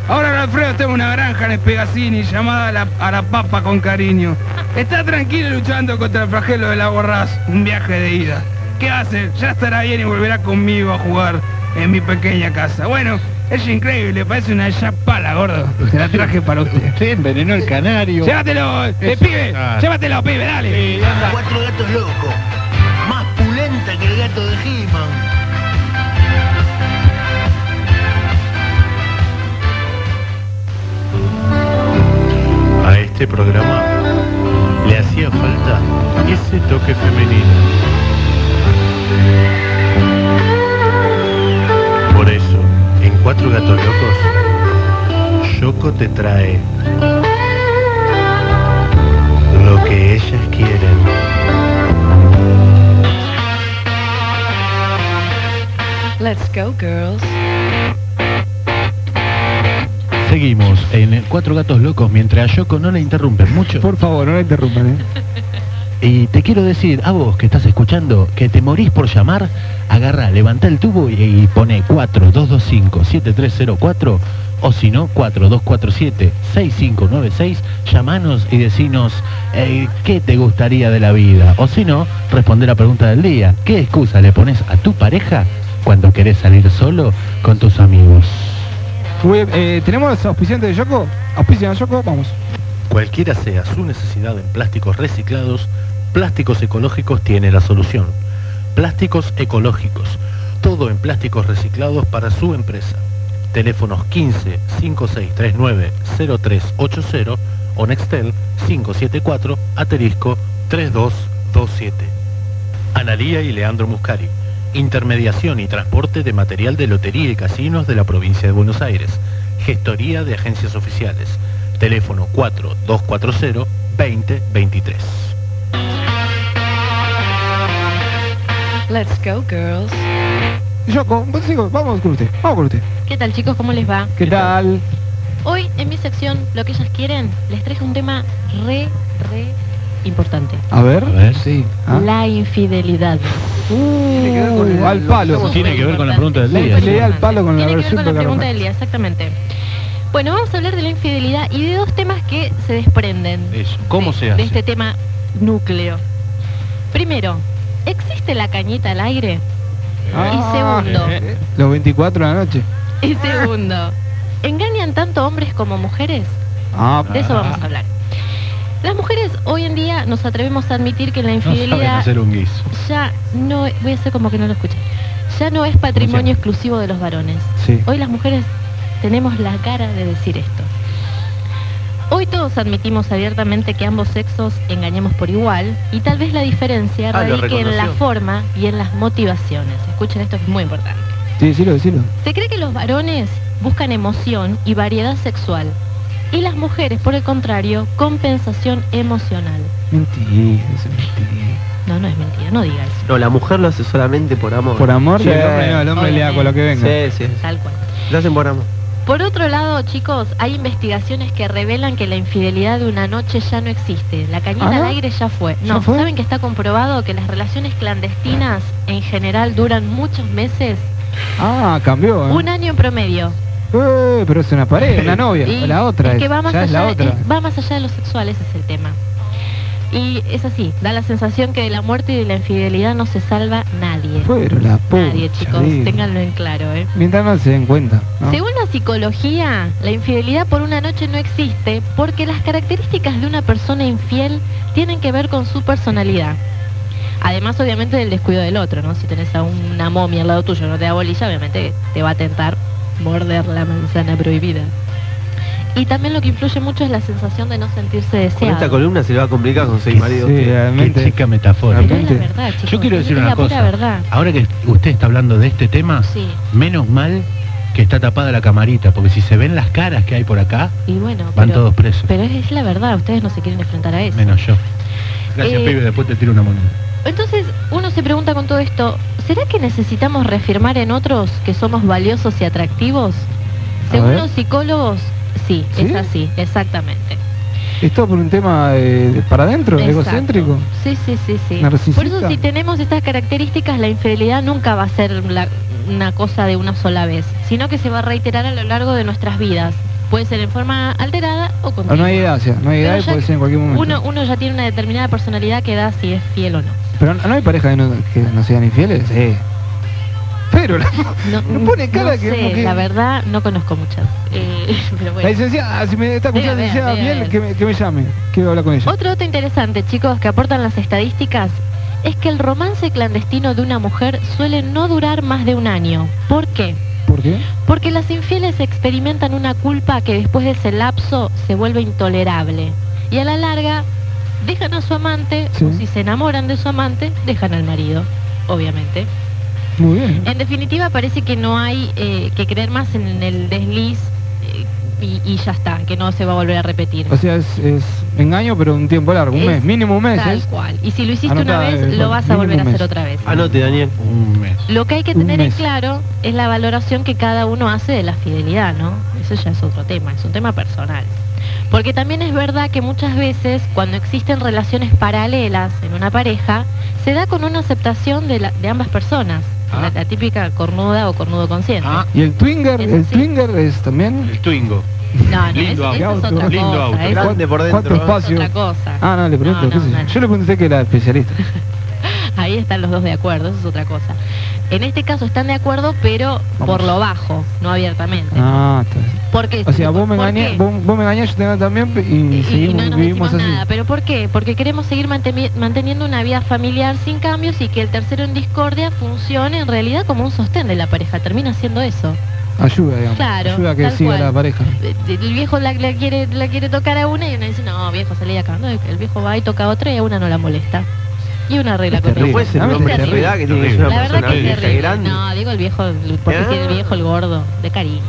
Ahora en Alfredo tengo una granja en Espegacini llamada a la Papa con cariño. Está tranquilo luchando contra el flagelo del Borrás, un viaje de ida. ¿Qué hace? Ya estará bien y volverá conmigo a jugar en mi pequeña casa. Bueno, es increíble, parece una chapala, gordo. Te la traje para usted. Usted envenenó el canario. Llévatelo, pibe, llévatelo, pibe, dale. Cuatro gatos locos. Más pulenta que el gato de He-Man. A este programa le hacía falta ese toque femenino. Por eso, en Cuatro Gatos Locos, Yoko te trae lo que ellas quieren. Let's go, girls. Seguimos en Cuatro Gatos Locos mientras a Yoko no la interrumpen mucho. Por favor, no la interrumpan, Y te quiero decir, a vos que estás escuchando, que te morís por llamar, agarra, levanta el tubo y pone 4225-7304 o si no, 4247-6596, llamanos y decinos qué te gustaría de la vida. O si no, responde la pregunta del día. ¿Qué excusa le pones a tu pareja cuando querés salir solo con tus amigos? ¿Tenemos auspiciantes de Yoko? ¿Auspician a Yoko? Vamos. Cualquiera sea su necesidad en plásticos reciclados, Plásticos Ecológicos tiene la solución. Plásticos Ecológicos, todo en plásticos reciclados para su empresa. Teléfonos 15 5639 0380 o Nextel 574 *3227. Analía y Leandro Muscari. Intermediación y transporte de material de lotería y casinos de la provincia de Buenos Aires. Gestoría de agencias oficiales. Teléfono 4240-2023. Let's go, girls. Yoko, vamos con usted. ¿Qué tal, chicos? ¿Cómo les va? ¿Qué tal? Hoy, en mi sección, Lo que ellas quieren, les traje un tema re importante. A ver. Sí. La infidelidad. Tiene que ver con el- al palo. Tiene que ver con la pregunta del Le día. le da al palo con la Tiene que ver versión con la de pregunta Carmen. del día, exactamente. Bueno, vamos a hablar de la infidelidad y de dos temas que se desprenden Eso, ¿cómo se de hace? este tema núcleo. Primero, ¿existe la cañita al aire? Y segundo, Los 24 de la noche. y segundo, ¿engañan tanto hombres como mujeres? De eso vamos a hablar. Las mujeres hoy en día nos atrevemos a admitir que la No saben infidelidad hacer un guiso. ya no, voy a hacer como que no lo escuché, ya no es patrimonio exclusivo de los varones. Sí. Hoy las mujeres tenemos la cara de decir esto. Hoy todos admitimos abiertamente que ambos sexos engañamos por igual y tal vez la diferencia Ah, lo radique en la reconoció. forma y en las motivaciones. Escuchen esto que es muy importante. Sí, decilo. Se cree que los varones buscan emoción y variedad sexual y las mujeres, por el contrario, compensación emocional. Mentira, eso es mentira. No, no es mentira, no diga eso. No, la mujer lo hace solamente por amor. Por amor, Sí, y el hombre no, el hombre le da con lo que venga. Sí. Tal cual. Lo hacen por amor. Por otro lado, chicos, hay investigaciones que revelan que la infidelidad de una noche ya no existe. La cañita ¿Ah, no? al aire ya fue. ¿Ya No, fue? ¿saben que está comprobado que las relaciones clandestinas en general duran muchos meses? Ah, cambió. Un año en promedio. Pero es una pareja, una novia. Y La otra es que va más ya es la allá, otra. va más allá de lo sexual, ese es el tema. Y es así, da la sensación que de la muerte y de la infidelidad no se salva nadie. Pero la Nadie, pucha chicos, vida. ténganlo en claro, ¿eh? Mientras no se den cuenta, ¿no? Según la psicología, la infidelidad por una noche no existe porque las características de una persona infiel tienen que ver con su personalidad. Además, obviamente, del descuido del otro, ¿no? Si tenés a una momia al lado tuyo, no te da bolilla, obviamente te va a tentar morder la manzana prohibida. Y también lo que influye mucho es la sensación de no sentirse Con deseado. esta columna se le va a complicar conseguir marido. Sí, Qué realmente. chica metafórica. Pero es la verdad, chicos. Yo quiero decir es una la pura cosa. verdad. Ahora que usted está hablando de este tema, Sí. menos mal que está tapada la camarita, porque si se ven las caras que hay por acá, Y bueno, van todos presos. pero es la verdad, ustedes no se quieren enfrentar a eso. Menos yo. Gracias, Eh, pibe, después te tiro una moneda. Entonces, uno se pregunta con todo esto, ¿será que necesitamos reafirmar en otros que somos valiosos y atractivos? Según ver. los psicólogos, sí, ¿Sí? es así, exactamente. ¿Esto por un tema de para adentro, Exacto. egocéntrico? Sí. ¿Narcisista? Por eso, si tenemos estas características, la infidelidad nunca va a ser una cosa de una sola vez, sino que se va a reiterar a lo largo de nuestras vidas. Puede ser en forma alterada o O continua. no hay edad, o sea, no hay Pero edad y ya puede ser en cualquier momento. uno ya tiene una determinada personalidad que da si es fiel o no. Pero no hay pareja que no sean infieles, sí. Pero me pone cara no que, sé, como que... la verdad no conozco muchas. Pero La bueno. licenciada, si me está Debe escuchando la haber, licenciada debe Miel, haber. que me llame. Quiero hablar con ella. Otro dato interesante, chicos, que aportan las estadísticas es que el romance clandestino de una mujer suele no durar más de un año. ¿Por qué? ¿Por qué? Porque las infieles experimentan una culpa que después de ese lapso se vuelve intolerable. Y a la larga dejan a su amante, Sí. o si se enamoran de su amante, dejan al marido, obviamente. Muy bien. En definitiva, parece que no hay que creer más en el desliz y ya está, que no se va a volver a repetir. O sea, es engaño, pero un tiempo largo, un Es mes, mínimo un mes. Tal ¿eh? cual. Y si lo hiciste Anota, una vez, lo vas a mínimo volver a un hacer mes. otra vez. Anote, Daniel. Un mes. Lo que hay que Un tener en mes. claro es la valoración que cada uno hace de la fidelidad, ¿no? Eso ya es otro tema, es un tema personal. Porque también es verdad que muchas veces cuando existen relaciones paralelas en una pareja, se da con una aceptación de ambas personas. La típica cornuda o cornudo consciente. ¿Y el twinger? Es ¿El así. twinger es también? El Twingo. No, Lindo eso auto. es otra Lindo cosa. auto. eso Grande por ¿Cuánto dentro. es espacio? otra cosa. Ah, no, le pregunto, No, qué sé yo. no. Yo le pregunté que era especialista. Ahí están los dos de acuerdo, eso es otra cosa. En este caso están de acuerdo, pero por lo bajo, no abiertamente. Ah, está bien. ¿Por qué? O sea, vos me ¿Por engañás, qué? vos me engañás, yo te engaño también y Y seguimos, no nos vivimos decimos así. nada. ¿Pero por qué? Porque queremos seguir manteniendo una vida familiar sin cambios y que el tercero en discordia funcione en realidad como un sostén de la pareja. Termina siendo eso. Ayuda, digamos. Claro, Ayuda a que tal siga cual. la pareja. El viejo la quiere tocar a una y uno dice, no, viejo, salí de acá. No, el viejo va y toca a otra y a una no la molesta. Y una arregla Es con terrible. No puede ser un Realmente hombre de terrible. edad que tiene que ser una La verdad persona que es vieja y terrible. grande. No, digo el viejo, porque Ah. tiene el viejo, el gordo, de cariño.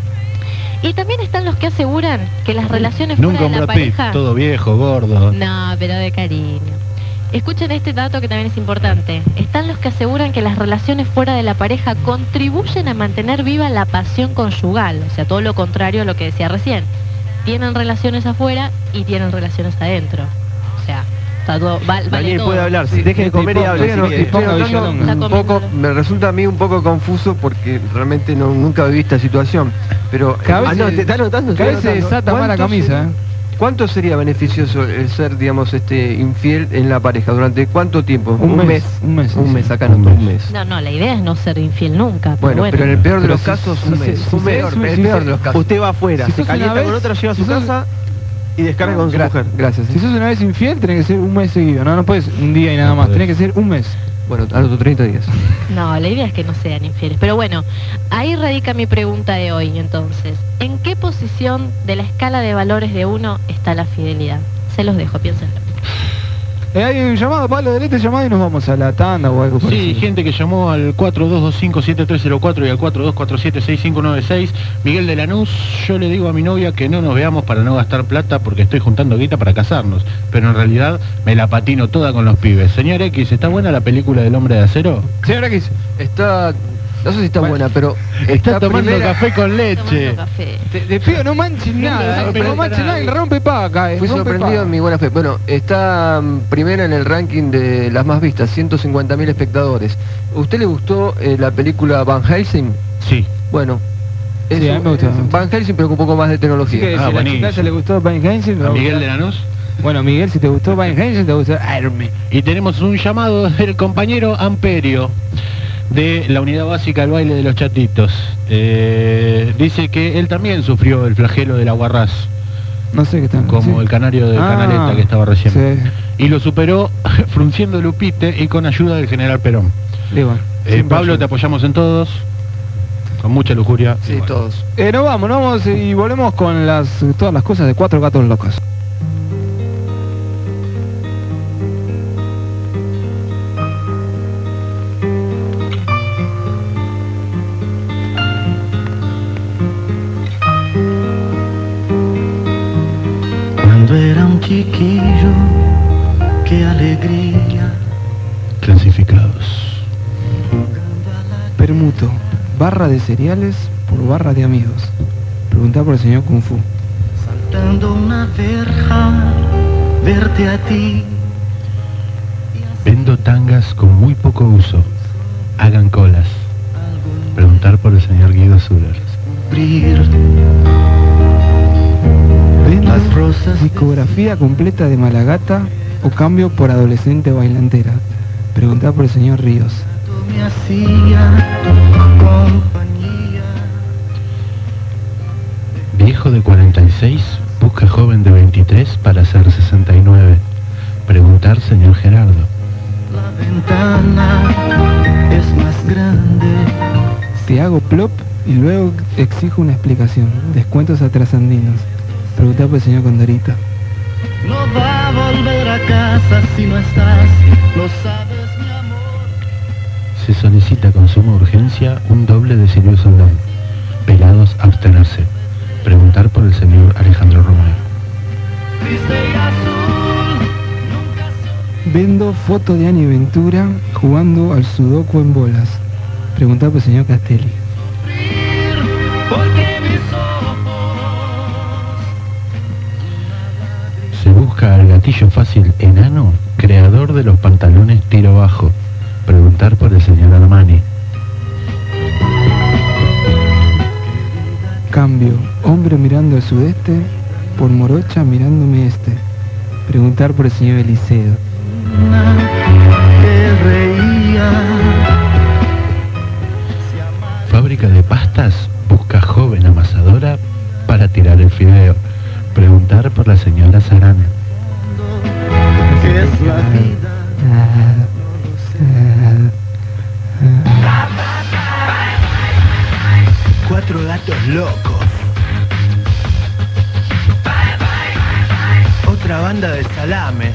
Y también están los que aseguran que las relaciones Nunca fuera un de la Brad Pitt, pareja... todo viejo, gordo. No, pero de cariño. Escuchen este dato que también es importante. Están los que aseguran que las relaciones fuera de la pareja contribuyen a mantener viva la pasión conyugal. O sea, todo lo contrario a lo que decía recién. Tienen relaciones afuera y tienen relaciones adentro. O sea, está todo, vale Daniel todo. puede hablar, si deje de comer y hable. Estoy si quiere. ponga anotando Villalonga. Está un comiendo. poco, me resulta a mí un poco confuso porque realmente nunca viví esta situación. Pero Cada vez te está anotando, cada estoy vez se anotando. desata más la ¿Cuánto camisa, sería- ¿Cuánto sería beneficioso el ser, digamos, infiel en la pareja? ¿Durante cuánto tiempo? Un mes, un mes, Un sí. mes, acá anoto, un mes. No, la idea es no ser infiel nunca. Bueno, pero en el peor de Pero los si- casos, si un se- mes. si Un se- peor, si el se- peor de los casos. Usted va afuera, Si se sos calienta una con vez- otra, lleva a su si sos- casa y descarga con su mujer. Gracias. Si sos una vez infiel, tenés que ser un mes seguido. No puedes un día y nada No más. podés. Tenés que ser un mes. Bueno, anoto 30 días. No, la idea es que no sean infieles. Pero bueno, ahí radica mi pregunta de hoy entonces. ¿En qué posición de la escala de valores de uno está la fidelidad? Se los dejo, piénsenlo. Hay un llamado, Pablo, de este llamado y nos vamos a la tanda o algo por Sí, eso. gente que llamó al 4225-7304 y al 4247-6596. Miguel de Lanús, yo le digo a mi novia que no nos veamos para no gastar plata porque estoy juntando guita para casarnos. Pero en realidad me la patino toda con los pibes. Señor X, ¿está buena la película del Hombre de Acero? Señora X, Está, no sé si está Bueno, buena, pero Está tomando primera- café con Tomando leche. café. te pido no manches nada, pero no manches nada, el rompe paga, Fui rompe sorprendido paga. en mi buena fe. Bueno, está primera en el ranking de las más vistas, 150.000 espectadores. ¿Usted le gustó la película Van Helsing? Sí. Bueno, Sí, a mí me gustó. Van Helsing, pero con un poco más de Así que tecnología. si a la buenísimo. chica se le gustó Van Helsing, ¿A Miguel de Lanús? Bueno, Miguel, si te gustó Van Helsing, te gustó Iron Man. Y tenemos un llamado del compañero Amperio de la unidad básica del baile de los chatitos. Dice que él también sufrió el flagelo del aguarrás, No sé qué están. como sí. el canario de Canaleta que estaba recién. Sí, Y lo superó frunciendo Lupite y con ayuda del general Perón. digo. Pablo, te apoyamos en todos, con mucha lujuria. Sí, Y bueno. todos. Nos vamos y volvemos con todas las cosas de Cuatro Gatos Locos. Cuando era un chiquillo, qué alegría. Clasificados. Permuto, barra de cereales por barra de amigos. Preguntar por el señor Kung Fu. Saltando una verja, verte a ti. Vendo tangas con muy poco uso. Hagan colas. Preguntar por el señor Guido Zuller. Descubrir ¿Vendo Las rosas discografía completa de Malagata o cambio por adolescente bailantera? Preguntá por el señor Ríos. me hacía compañía. Viejo de 46 busca joven de 23 para ser 69. Preguntar señor Gerardo. La ventana es más grande. Te hago plop y luego exijo una explicación. Descuentos a trasandinos. Preguntá por el señor Condorito. No va a volver a casa si no estás. Lo sabes, mi amor. Se solicita con suma urgencia un doble de Silvio Soldán. Pelados, abstenerse. Preguntar por el señor Alejandro Romeo. Triste y azul. Vendo foto de Ani Ventura jugando al sudoku en bolas. Preguntar por el señor Castelli. Porque mis ojos. Se busca al gatillo fácil enano, creador de los pantalones tiro bajo. Preguntar por el señor Armani. Cambio, hombre mirando al sudeste por morocha mirándome este. Preguntar por el señor Eliseo. Que reía. Fábrica de pastas busca joven amasadora para tirar el fideo. Preguntar por la señora Sarana. Que es la vida. Cuatro gatos locos. Otra banda de salames.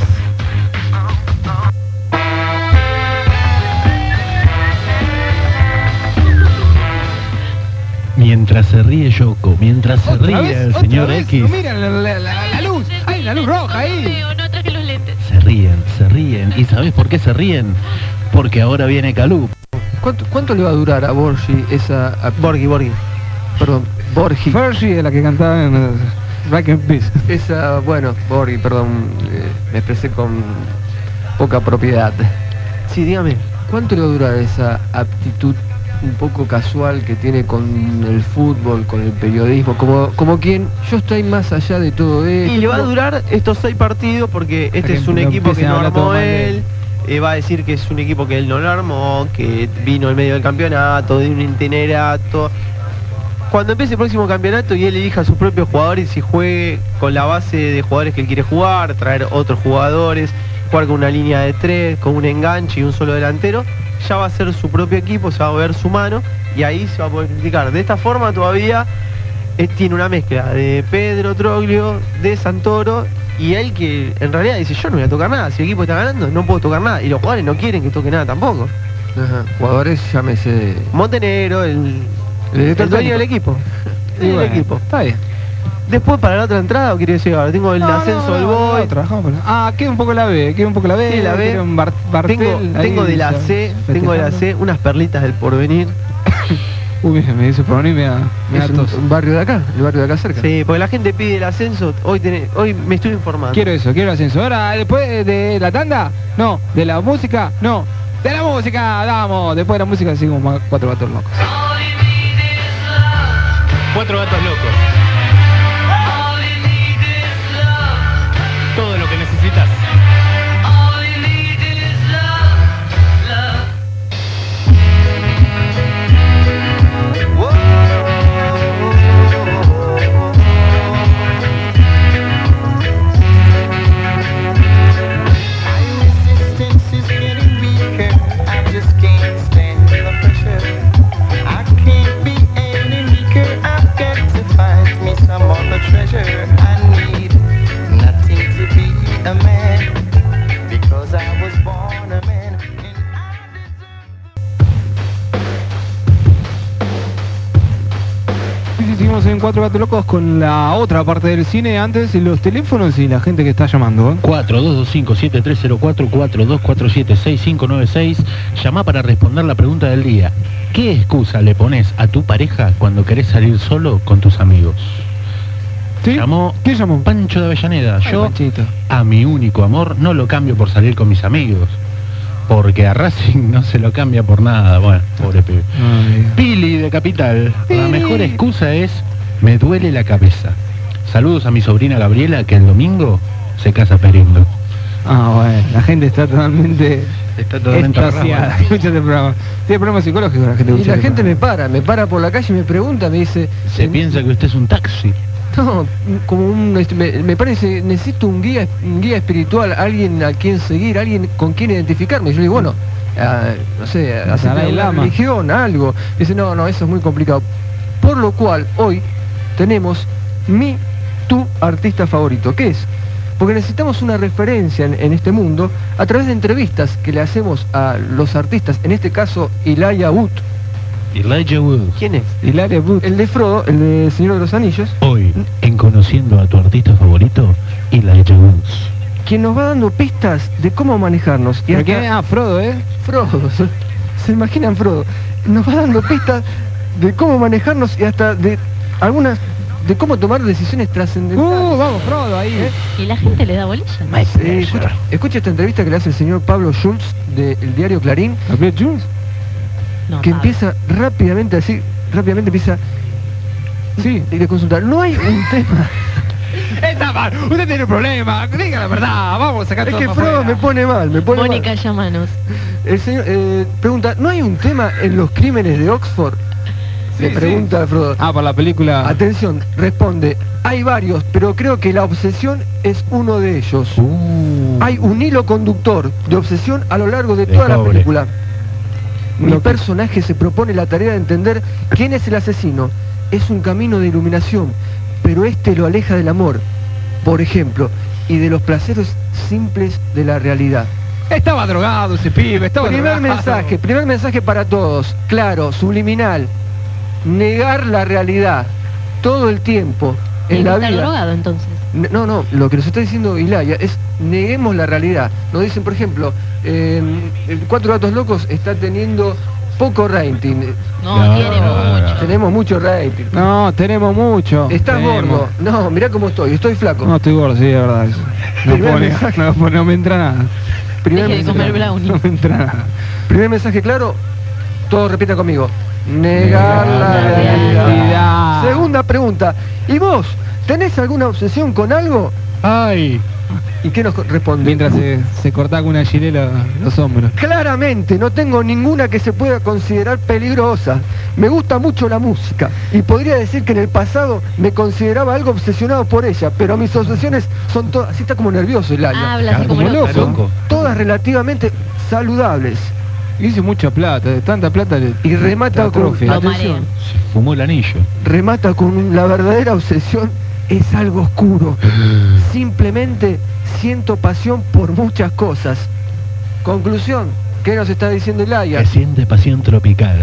Mientras se ríe Yoko, mientras se ríe el señor X, Mira la luz, hay una luz roja ahí. Veo, no traje los lentes. se ríen. ¿Y sabés por qué se ríen? Porque ahora viene Calú. ¿Cuánto le va a durar a Borgi esa... Borghi. Perdón, Borgi. Fergie es la que cantaba en Black and Peace. Esa, bueno, Borgi, perdón, me expresé con poca propiedad. Sí, dígame. ¿Cuánto le va a durar esa aptitud un poco casual que tiene con el fútbol, con el periodismo? Como quien, yo estoy más allá de todo esto. Y le va a durar estos 6 partidos porque este es un que equipo que empiecen a no hablar todo armó mal de él. Va a decir que es un equipo que él no lo armó, que vino en medio del campeonato, de un itinerato. Cuando empiece el próximo campeonato y él elija a sus propios jugadores y juegue con la base de jugadores que él quiere jugar, traer otros jugadores, jugar con una línea de 3, con un enganche y un solo delantero, ya va a ser su propio equipo, se va a ver su mano y ahí se va a poder criticar. De esta forma todavía tiene una mezcla de Pedro Troglio, de Santoro y él que en realidad dice: yo no voy a tocar nada, si el equipo está ganando no puedo tocar nada, y los jugadores no quieren que toque nada tampoco. Ajá. Jugadores, llámese... Montenegro, el dueño del equipo. Y El bueno, equipo. está bien. Después para la otra entrada, ¿o quiere decir ahora? Tengo el ascenso del Boy. Trabajamos con... quiero un poco la B, Sí, la B. quiero un Bartel Tengo ahí, de la ya, C, tengo de la C unas perlitas del porvenir. Uy, me dice por venir, me da Es tos. un barrio de acá, el barrio de acá cerca. Sí, porque la gente pide el ascenso. Hoy me estoy informando. Quiero eso, quiero el ascenso. Ahora, después de la tanda, no. De la música, no. De la música, vamos. Después de la música seguimos 4 gatos locos. 4 gatos locos. Todo lo que necesitas. Seguimos en 4 gatos locos con la otra parte del cine. Antes los teléfonos y la gente que está llamando. 4225-7304, 4247-6596. Llama para responder la pregunta del día. ¿Qué excusa le pones a tu pareja cuando querés salir solo con tus amigos? ¿Sí? Llamó ¿Quién llamó? Pancho de Avellaneda. Ay, Yo Panchito. a mi único amor no lo cambio por salir con mis amigos. Porque a Racing no se lo cambia por nada. Bueno, pobre pibe. Ay, Pili de Capital. La mejor excusa es: me duele la cabeza. Saludos a mi sobrina Gabriela, que el domingo se casa Perindo. Ah, bueno, la gente está totalmente extasiada. Escucha este programa. Tiene problemas psicológicos la gente. Y la gente me para por la calle y me pregunta, me dice... Se piensa que usted es un taxi. No, como me parece, necesito un guía espiritual, alguien a quien seguir, alguien con quien identificarme. Yo le digo, bueno, no sé, hacer una religión, algo. Dice, no, eso es muy complicado. Por lo cual, hoy tenemos tu artista favorito. ¿Qué es? Porque necesitamos una referencia en este mundo a través de entrevistas que le hacemos a los artistas, en este caso Elijah Wood. Elijah Wood. ¿Quién es? Elijah Wood. El de Frodo, el de Señor de los Anillos. Hoy, en Conociendo a tu artista favorito, Elijah Wood. Quien nos va dando pistas de cómo manejarnos. Y ¿Qué? Ah, Frodo, ¿eh? Frodo, se imaginan Frodo. Nos va dando pistas de cómo manejarnos y hasta de algunas... de cómo tomar decisiones trascendentales. Vamos, Frodo, ahí. Y la gente le da bolilla. Escucha esta entrevista que le hace el señor Pablo Schultz del diario Clarín. ¿Pablo Schultz? No, Que empieza rápidamente así, empieza... Sí, y le consulta, no hay un tema... Está mal, usted tiene un problema, diga la verdad, vamos a sacar Es todo que para Frodo afuera. me pone mal, Mónica Llamanos. El señor pregunta, ¿no hay un tema en los crímenes de Oxford? Le pregunta a Frodo. Ah, por la película. Atención, responde, hay varios, pero creo que la obsesión es uno de ellos. Hay un hilo conductor de obsesión a lo largo de toda la película. Mi personaje se propone la tarea de entender quién es el asesino. Es un camino de iluminación, pero este lo aleja del amor, por ejemplo, y de los placeres simples de la realidad. Estaba drogado ese pibe, estaba Primer mensaje para todos, claro, subliminal. Negar la realidad todo el tiempo en la vida. Está drogado entonces. No, lo que nos está diciendo Elijah es neguemos la realidad. Nos dicen, por ejemplo, el Cuatro Gatos Locos está teniendo poco rating. No, tiene mucho. Tenemos mucho rating. No, tenemos mucho. Estás gordo. No, mirá cómo estoy flaco. No, estoy gordo, sí, de verdad. No me entra nada. Primer Deje de comer brownie. No me entra nada. Primer mensaje claro, todos repita conmigo. Negar la realidad. Segunda pregunta, ¿y vos tenés alguna obsesión con algo? ¡Ay! ¿Y qué nos responde? Mientras se cortaba con una gilet los hombros. Claramente no tengo ninguna que se pueda considerar peligrosa. Me gusta mucho la música y podría decir que en el pasado me consideraba algo obsesionado por ella, pero mis obsesiones son todas, así está como nervioso el año. Habla así como loco. Todas relativamente saludables. Y hice mucha plata, de tanta plata y remata con, atención, se fumó el anillo. Remata con la verdadera obsesión es algo oscuro. Simplemente siento pasión por muchas cosas. Conclusión, ¿qué nos está diciendo Elijah? Que siente pasión tropical.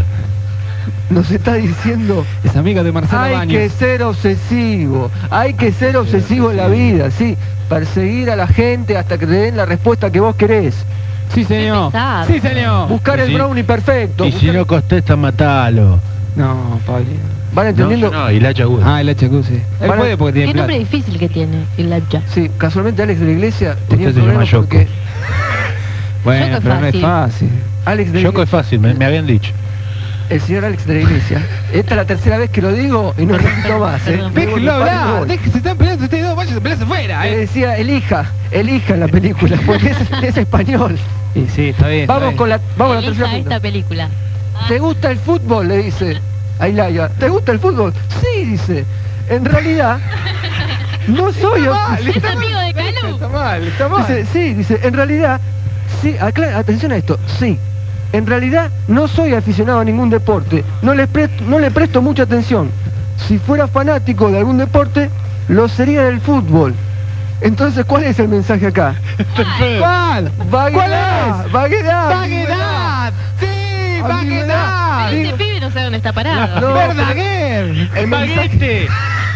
Nos está diciendo, es amiga de Marcelo hay Baños. que ser obsesivo, hay que ser obsesivo en la vida, sí, perseguir a la gente hasta que te den la respuesta que vos querés. Sí, señor. Sí, señor. Buscar el brownie perfecto. Y si no contesta, matalo. No, Pablo. ¿Van entendiendo? No, Elijah Wood. Ah, Elijah Wood, sí. Él puede porque tiene Qué plata. nombre difícil que tiene, Elijah. Sí, casualmente Alex de la Iglesia tenía Usted se llama problemas Yoko. porque... Bueno, Yoko es pero no es fácil. Alex de la Yoko es fácil, me habían dicho. El señor Alex de la Iglesia. Esta es la tercera vez que lo digo y no repito más, ¿eh? Déjenlo hablar, se están peleando ustedes dos, vayan a pelearse fuera, Le decía, elija en la película, porque es español. Y sí, está bien. Vamos a la tercera Elija pregunta. esta película. ¿Te gusta el fútbol? Le dice a Elijah. ¿Te gusta el fútbol? Sí, dice. En realidad, no soy... Es amigo de Calú. Está mal. Dice, sí, dice, en realidad, sí, atención a esto, sí. En realidad no soy aficionado a ningún deporte, no le presto mucha atención. Si fuera fanático de algún deporte, lo sería del fútbol. Entonces, ¿cuál es el mensaje acá? ¿Cuál? Vaguedad, vaguedad. ¡Vaguedad! ¡Sí, vaguedad! Este pibe no sabe dónde está parado. No, ¡Verdaguer! El mensaje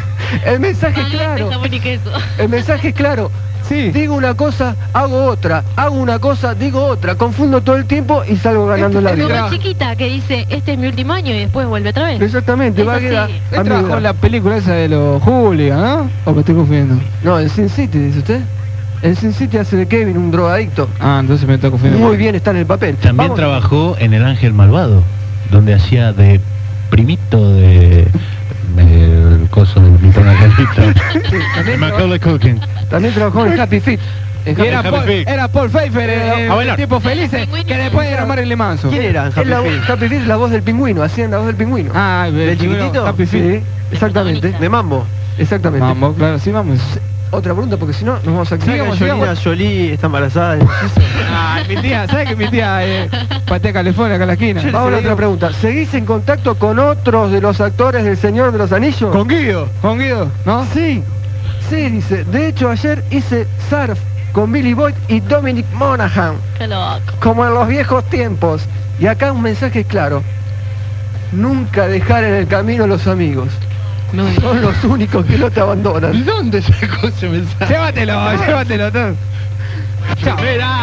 es claro. Jamón y queso. El mensaje es claro. Sí. Digo una cosa, hago otra. Hago una cosa, digo otra. Confundo todo el tiempo y salgo ganando la Como vida. chiquita que dice, este es mi último año y después vuelve otra vez. Exactamente, Es vaguedad. así. Él trabajó en la película esa de los hooligans, ¿no? ¿O me estoy confundiendo? No, en Sin City, dice usted. En Sin City hace de Kevin un drogadicto. Ah, entonces me estoy confundiendo. Muy bien está en el papel. También Vamos. trabajó en El Ángel Malvado, donde hacía de primito de el coso del mito con Angelito. También, Macaulay Culkin. también trabajó en Happy Feet. En Y Happy Feet. era Paul Pfeiffer, A bailar. tipo felices, que después era Marilyn Manson. ¿Quién era en Es la, Happy Feet? Happy Feet es la voz del pingüino, hacían la voz del pingüino. Ah, ¿Del chiquitito? Happy Feet. Sí, exactamente. De Mambo. Exactamente. Vamos, claro, sí, vamos. Otra pregunta, porque si no, nos vamos a Sigamos, Angelina Jolie está embarazada. Ah, mi tía, ¿sabes que mi tía patea California acá en la esquina? Vamos a la otra pregunta. ¿Seguís en contacto con otros de los actores del Señor de los Anillos? Con Guido, ¿no? Sí, sí, dice. De hecho, ayer hice surf con Billy Boyd y Dominic Monaghan, Qué loco. como en los viejos tiempos. Y acá un mensaje claro. Nunca dejar en el camino a los amigos. No, Son los únicos que no te abandonan. ¿Dónde sacó ese mensaje? Llévatelo todo. Chao.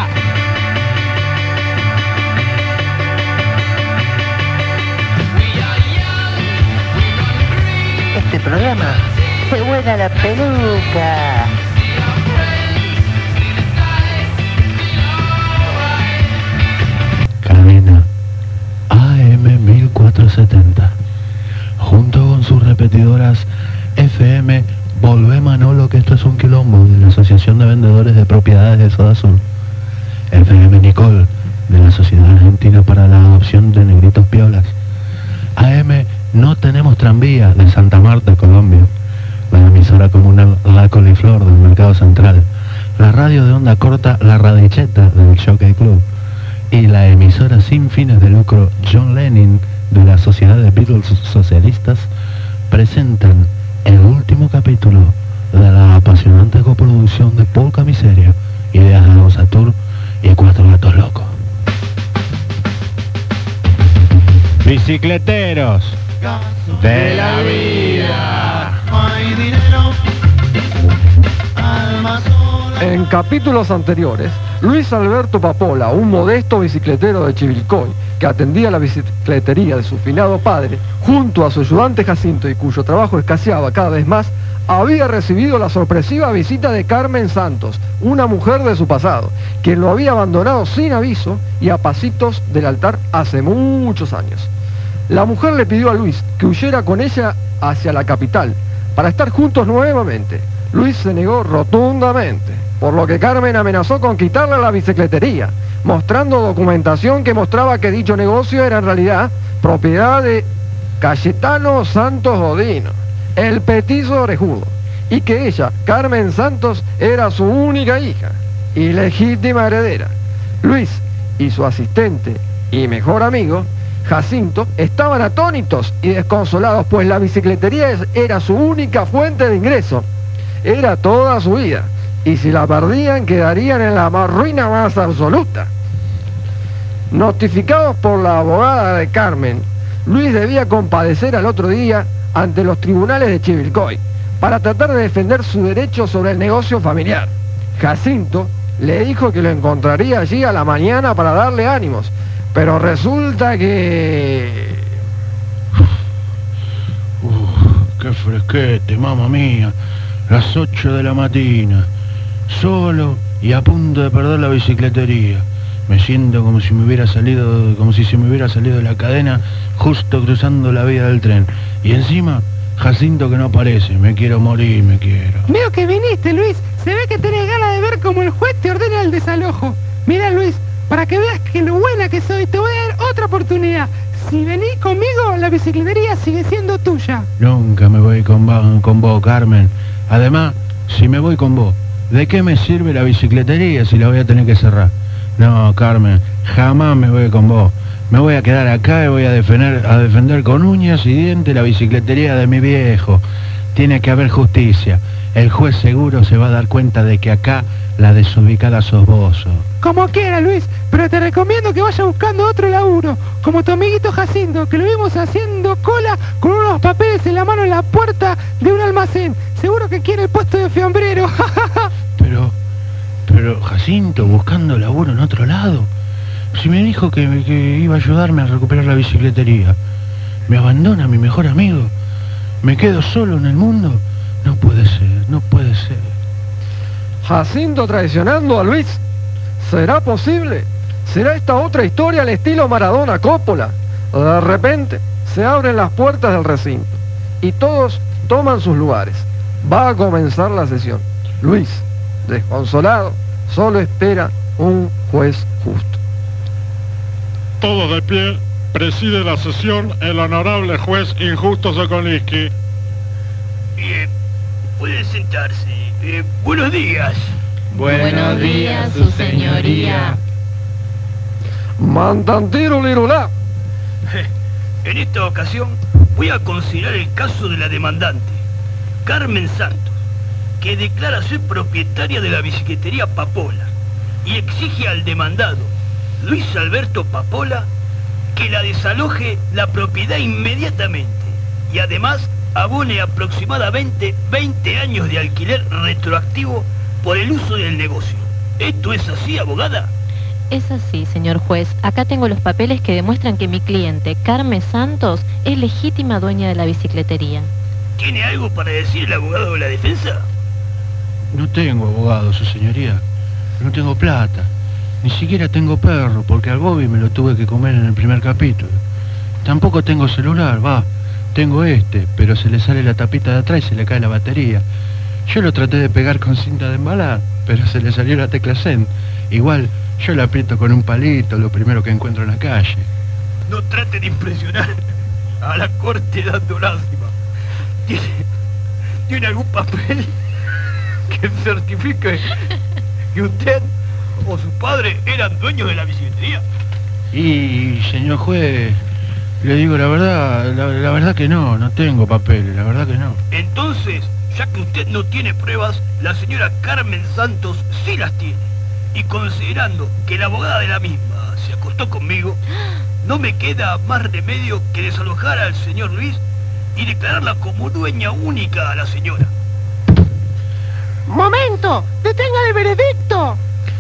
Este programa fue buena la peluca. Cadena AM 1470. Junto con sus repetidoras FM, volvé Manolo, que esto es un quilombo, de la Asociación de Vendedores de Propiedades de Soda Azul. FM Nicole, de la Sociedad Argentina para la Adopción de Negritos Piolas. AM No Tenemos Tranvía, de Santa Marta, Colombia. La emisora comunal La Coliflor, del Mercado Central. La radio de onda corta La Radicheta, del Jockey Club. Y la emisora sin fines de lucro John Lennon, de la Sociedad de Beatles Socialistas, presentan el último capítulo de la apasionante coproducción de Polka Miseria, ideas de Don Satur y Cuatro Gatos Locos. Bicicleteros de la vida. En capítulos anteriores, Luis Alberto Papola, un modesto bicicletero de Chivilcoy, que atendía la bicicletería de su finado padre, junto a su ayudante Jacinto, y cuyo trabajo escaseaba cada vez más, había recibido la sorpresiva visita de Carmen Santos, una mujer de su pasado, quien lo había abandonado sin aviso y a pasitos del altar hace muchos años. La mujer le pidió a Luis que huyera con ella hacia la capital, para estar juntos nuevamente. Luis se negó rotundamente, por lo que Carmen amenazó con quitarle la bicicletería, mostrando documentación que mostraba que dicho negocio era en realidad propiedad de Cayetano Santos Godino, el petizo orejudo, y que ella, Carmen Santos, era su única hija y legítima heredera. Luis y su asistente y mejor amigo, Jacinto, estaban atónitos y desconsolados, pues la bicicletería era su única fuente de ingreso. Era toda su vida, y si la perdían quedarían en la ruina más absoluta. Notificados por la abogada de Carmen, Luis debía comparecer al otro día ante los tribunales de Chivilcoy para tratar de defender su derecho sobre el negocio familiar. Jacinto le dijo que lo encontraría allí a la mañana para darle ánimos, pero resulta que... ¡Qué fresquete, mamma mía! Las 8 de la mañana, solo y a punto de perder la bicicletería. Me siento como si se me hubiera salido de la cadena justo cruzando la vía del tren. Y encima, Jacinto que no aparece. Me quiero morir, me quiero. Veo que viniste, Luis. Se ve que tenés ganas de ver cómo el juez te ordena el desalojo. Mira, Luis, para que veas que lo buena que soy, te voy a dar otra oportunidad. Si venís conmigo, la bicicletería sigue siendo tuya. Nunca me voy con vos, Carmen. Además, si me voy con vos, ¿de qué me sirve la bicicletería si la voy a tener que cerrar? No, Carmen, jamás me voy con vos. Me voy a quedar acá y voy a defender con uñas y dientes la bicicletería de mi viejo. Tiene que haber justicia. El juez seguro se va a dar cuenta de que acá la desubicada sos vos. Como quiera, Luis, pero te recomiendo que vayas buscando otro laburo, como tu amiguito Jacinto, que lo vimos haciendo cola con unos papeles en la mano en la puerta de un almacén. Seguro que quiere el puesto de fiambrero. Pero Jacinto, buscando laburo en otro lado. Si me dijo que iba a ayudarme a recuperar la bicicletería, me abandona mi mejor amigo. ¿Me quedo solo en el mundo? No puede ser, no puede ser. Jacinto traicionando a Luis. ¿Será posible? ¿Será esta otra historia al estilo Maradona Coppola? De repente se abren las puertas del recinto y todos toman sus lugares. Va a comenzar la sesión. Luis, desconsolado, solo espera un juez justo. Todos de pie, preside la sesión el honorable juez Injusto Sokolinsky. Bien, puede sentarse. Buenos días. Buenos días, su señoría. Mandantiro Lirulá. En esta ocasión voy a considerar el caso de la demandante, Carmen Santos, que declara ser propietaria de la bicicletería Papola y exige al demandado, Luis Alberto Papola, que la desaloje la propiedad inmediatamente y además abone aproximadamente 20 años de alquiler retroactivo por el uso del negocio. ¿Esto es así, abogada? Es así, señor juez. Acá tengo los papeles que demuestran que mi cliente, Carmen Santos, es legítima dueña de la bicicletería. ¿Tiene algo para decir el abogado de la defensa? No tengo abogado, su señoría. No tengo plata. Ni siquiera tengo perro, porque al Bobby me lo tuve que comer en el primer capítulo. Tampoco tengo celular, va. Tengo pero se le sale la tapita de atrás y se le cae la batería. Yo lo traté de pegar con cinta de embalar, pero se le salió la tecla send. Igual, yo la aprieto con un palito, lo primero que encuentro en la calle. No trate de impresionar a la corte dando lástima. ¿Tiene algún papel que certifique que usted o su padre eran dueños de la bicicletería? Y, señor juez, le digo la verdad que no tengo papeles, la verdad que no. Entonces, ya que usted no tiene pruebas, la señora Carmen Santos sí las tiene. Y considerando que la abogada de la misma se acostó conmigo, no me queda más remedio que desalojar al señor Luis y declararla como dueña única a la señora. ¡Momento! ¡Detengan el veredicto!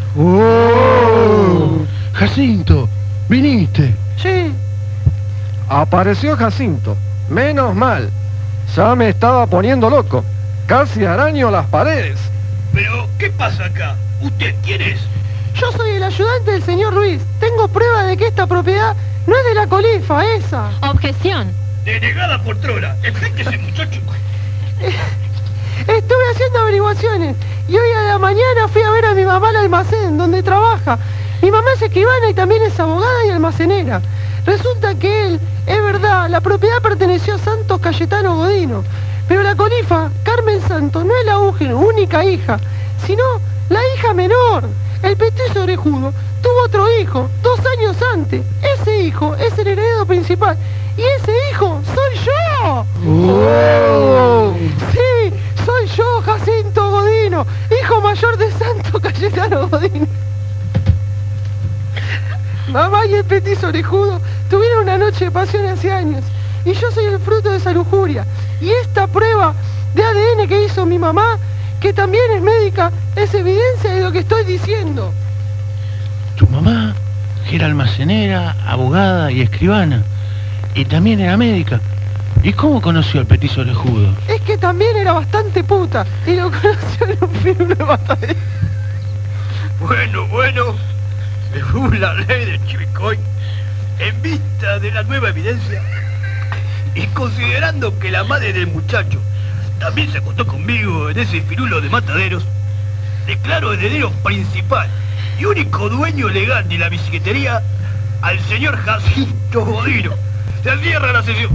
¡Oh! Jacinto, ¿viniste? Sí. Apareció Jacinto. Menos mal. Ya me estaba poniendo loco. Casi araño las paredes. Pero, ¿qué pasa acá? ¿Usted quién es? Yo soy el ayudante del señor Luis. Tengo prueba de que esta propiedad no es de la Colifa, esa. Objeción. Denegada por trola. Explíquese, muchacho. Estuve haciendo averiguaciones y hoy a la mañana fui a ver a mi mamá al almacén donde trabaja. Mi mamá es escribana y también es abogada y almacenera. Resulta que es verdad, la propiedad perteneció a Santos Cayetano Godino. Pero la Colifa, Carmen Santos, no es la única hija, sino la hija menor. El petiso orejudo tuvo otro hijo 2 años antes. Ese hijo es el heredero principal. Y ese hijo soy yo. ¡Oh! Sí, soy yo, Jacinto Godino, hijo mayor de Santos Cayetano Godino. Mamá y el petiso orejudo tuvieron una noche de pasión hace años. Y yo soy el fruto de esa lujuria. Y esta prueba de ADN que hizo mi mamá, que también es médica, es evidencia de lo que estoy diciendo. Tu mamá, que era almacenera, abogada y escribana, y también era médica. ¿Y cómo conoció al petiso orejudo? Es que también era bastante puta, y lo conoció en un film de batalla. Bueno, según la ley de Chivicoy, en vista de la nueva evidencia, y considerando que la madre del muchacho también se acostó conmigo en ese firulo de mataderos, declaro heredero principal y único dueño legal de la bicicletería al señor Jacinto Godino. Se cierra la sesión.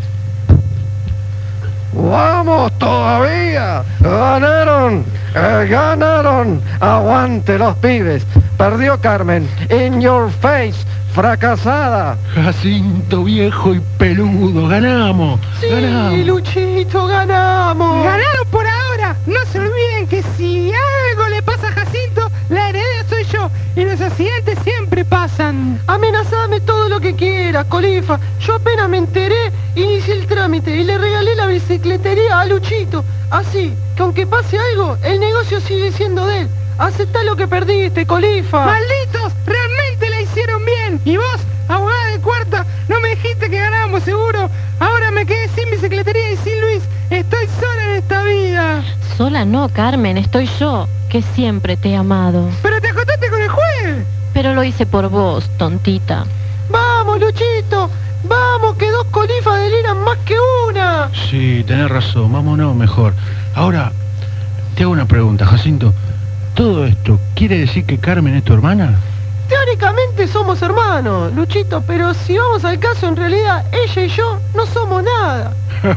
¡Vamos todavía! ¡Ganaron! ¡Ganaron! ¡Aguante los pibes! Perdió Carmen. In your face. Fracasada. Jacinto viejo y peludo. Ganamos. Sí, ganamos. Luchito, ganamos. Ganaron por ahora. No se olviden que si algo le pasa a Jacinto, la heredera soy yo. Y los accidentes siempre pasan. Amenazame todo lo que quieras, Colifa. Yo apenas me enteré, inicié el trámite y le regalé la bicicletería a Luchito. Así que aunque pase algo, el negocio sigue siendo de él. Aceptá lo que perdiste, Colifa. ¡Malditos! ¡Realmente la hicieron bien! Y vos, abogada de cuarta, no me dijiste que ganábamos seguro. Ahora me quedé sin bicicletería y sin Luis. Estoy sola en esta vida. Sola no, Carmen, estoy yo, que siempre te he amado. ¡Pero te acostaste con el juez! Pero lo hice por vos, tontita. ¡Vamos, Luchito! ¡Vamos, que 2 colifas deliran más que una! Sí, tenés razón, vámonos mejor. Ahora, te hago una pregunta, Jacinto. ¿Todo esto quiere decir que Carmen es tu hermana? Teóricamente somos hermanos, Luchito, pero si vamos al caso, en realidad ella y yo no somos nada.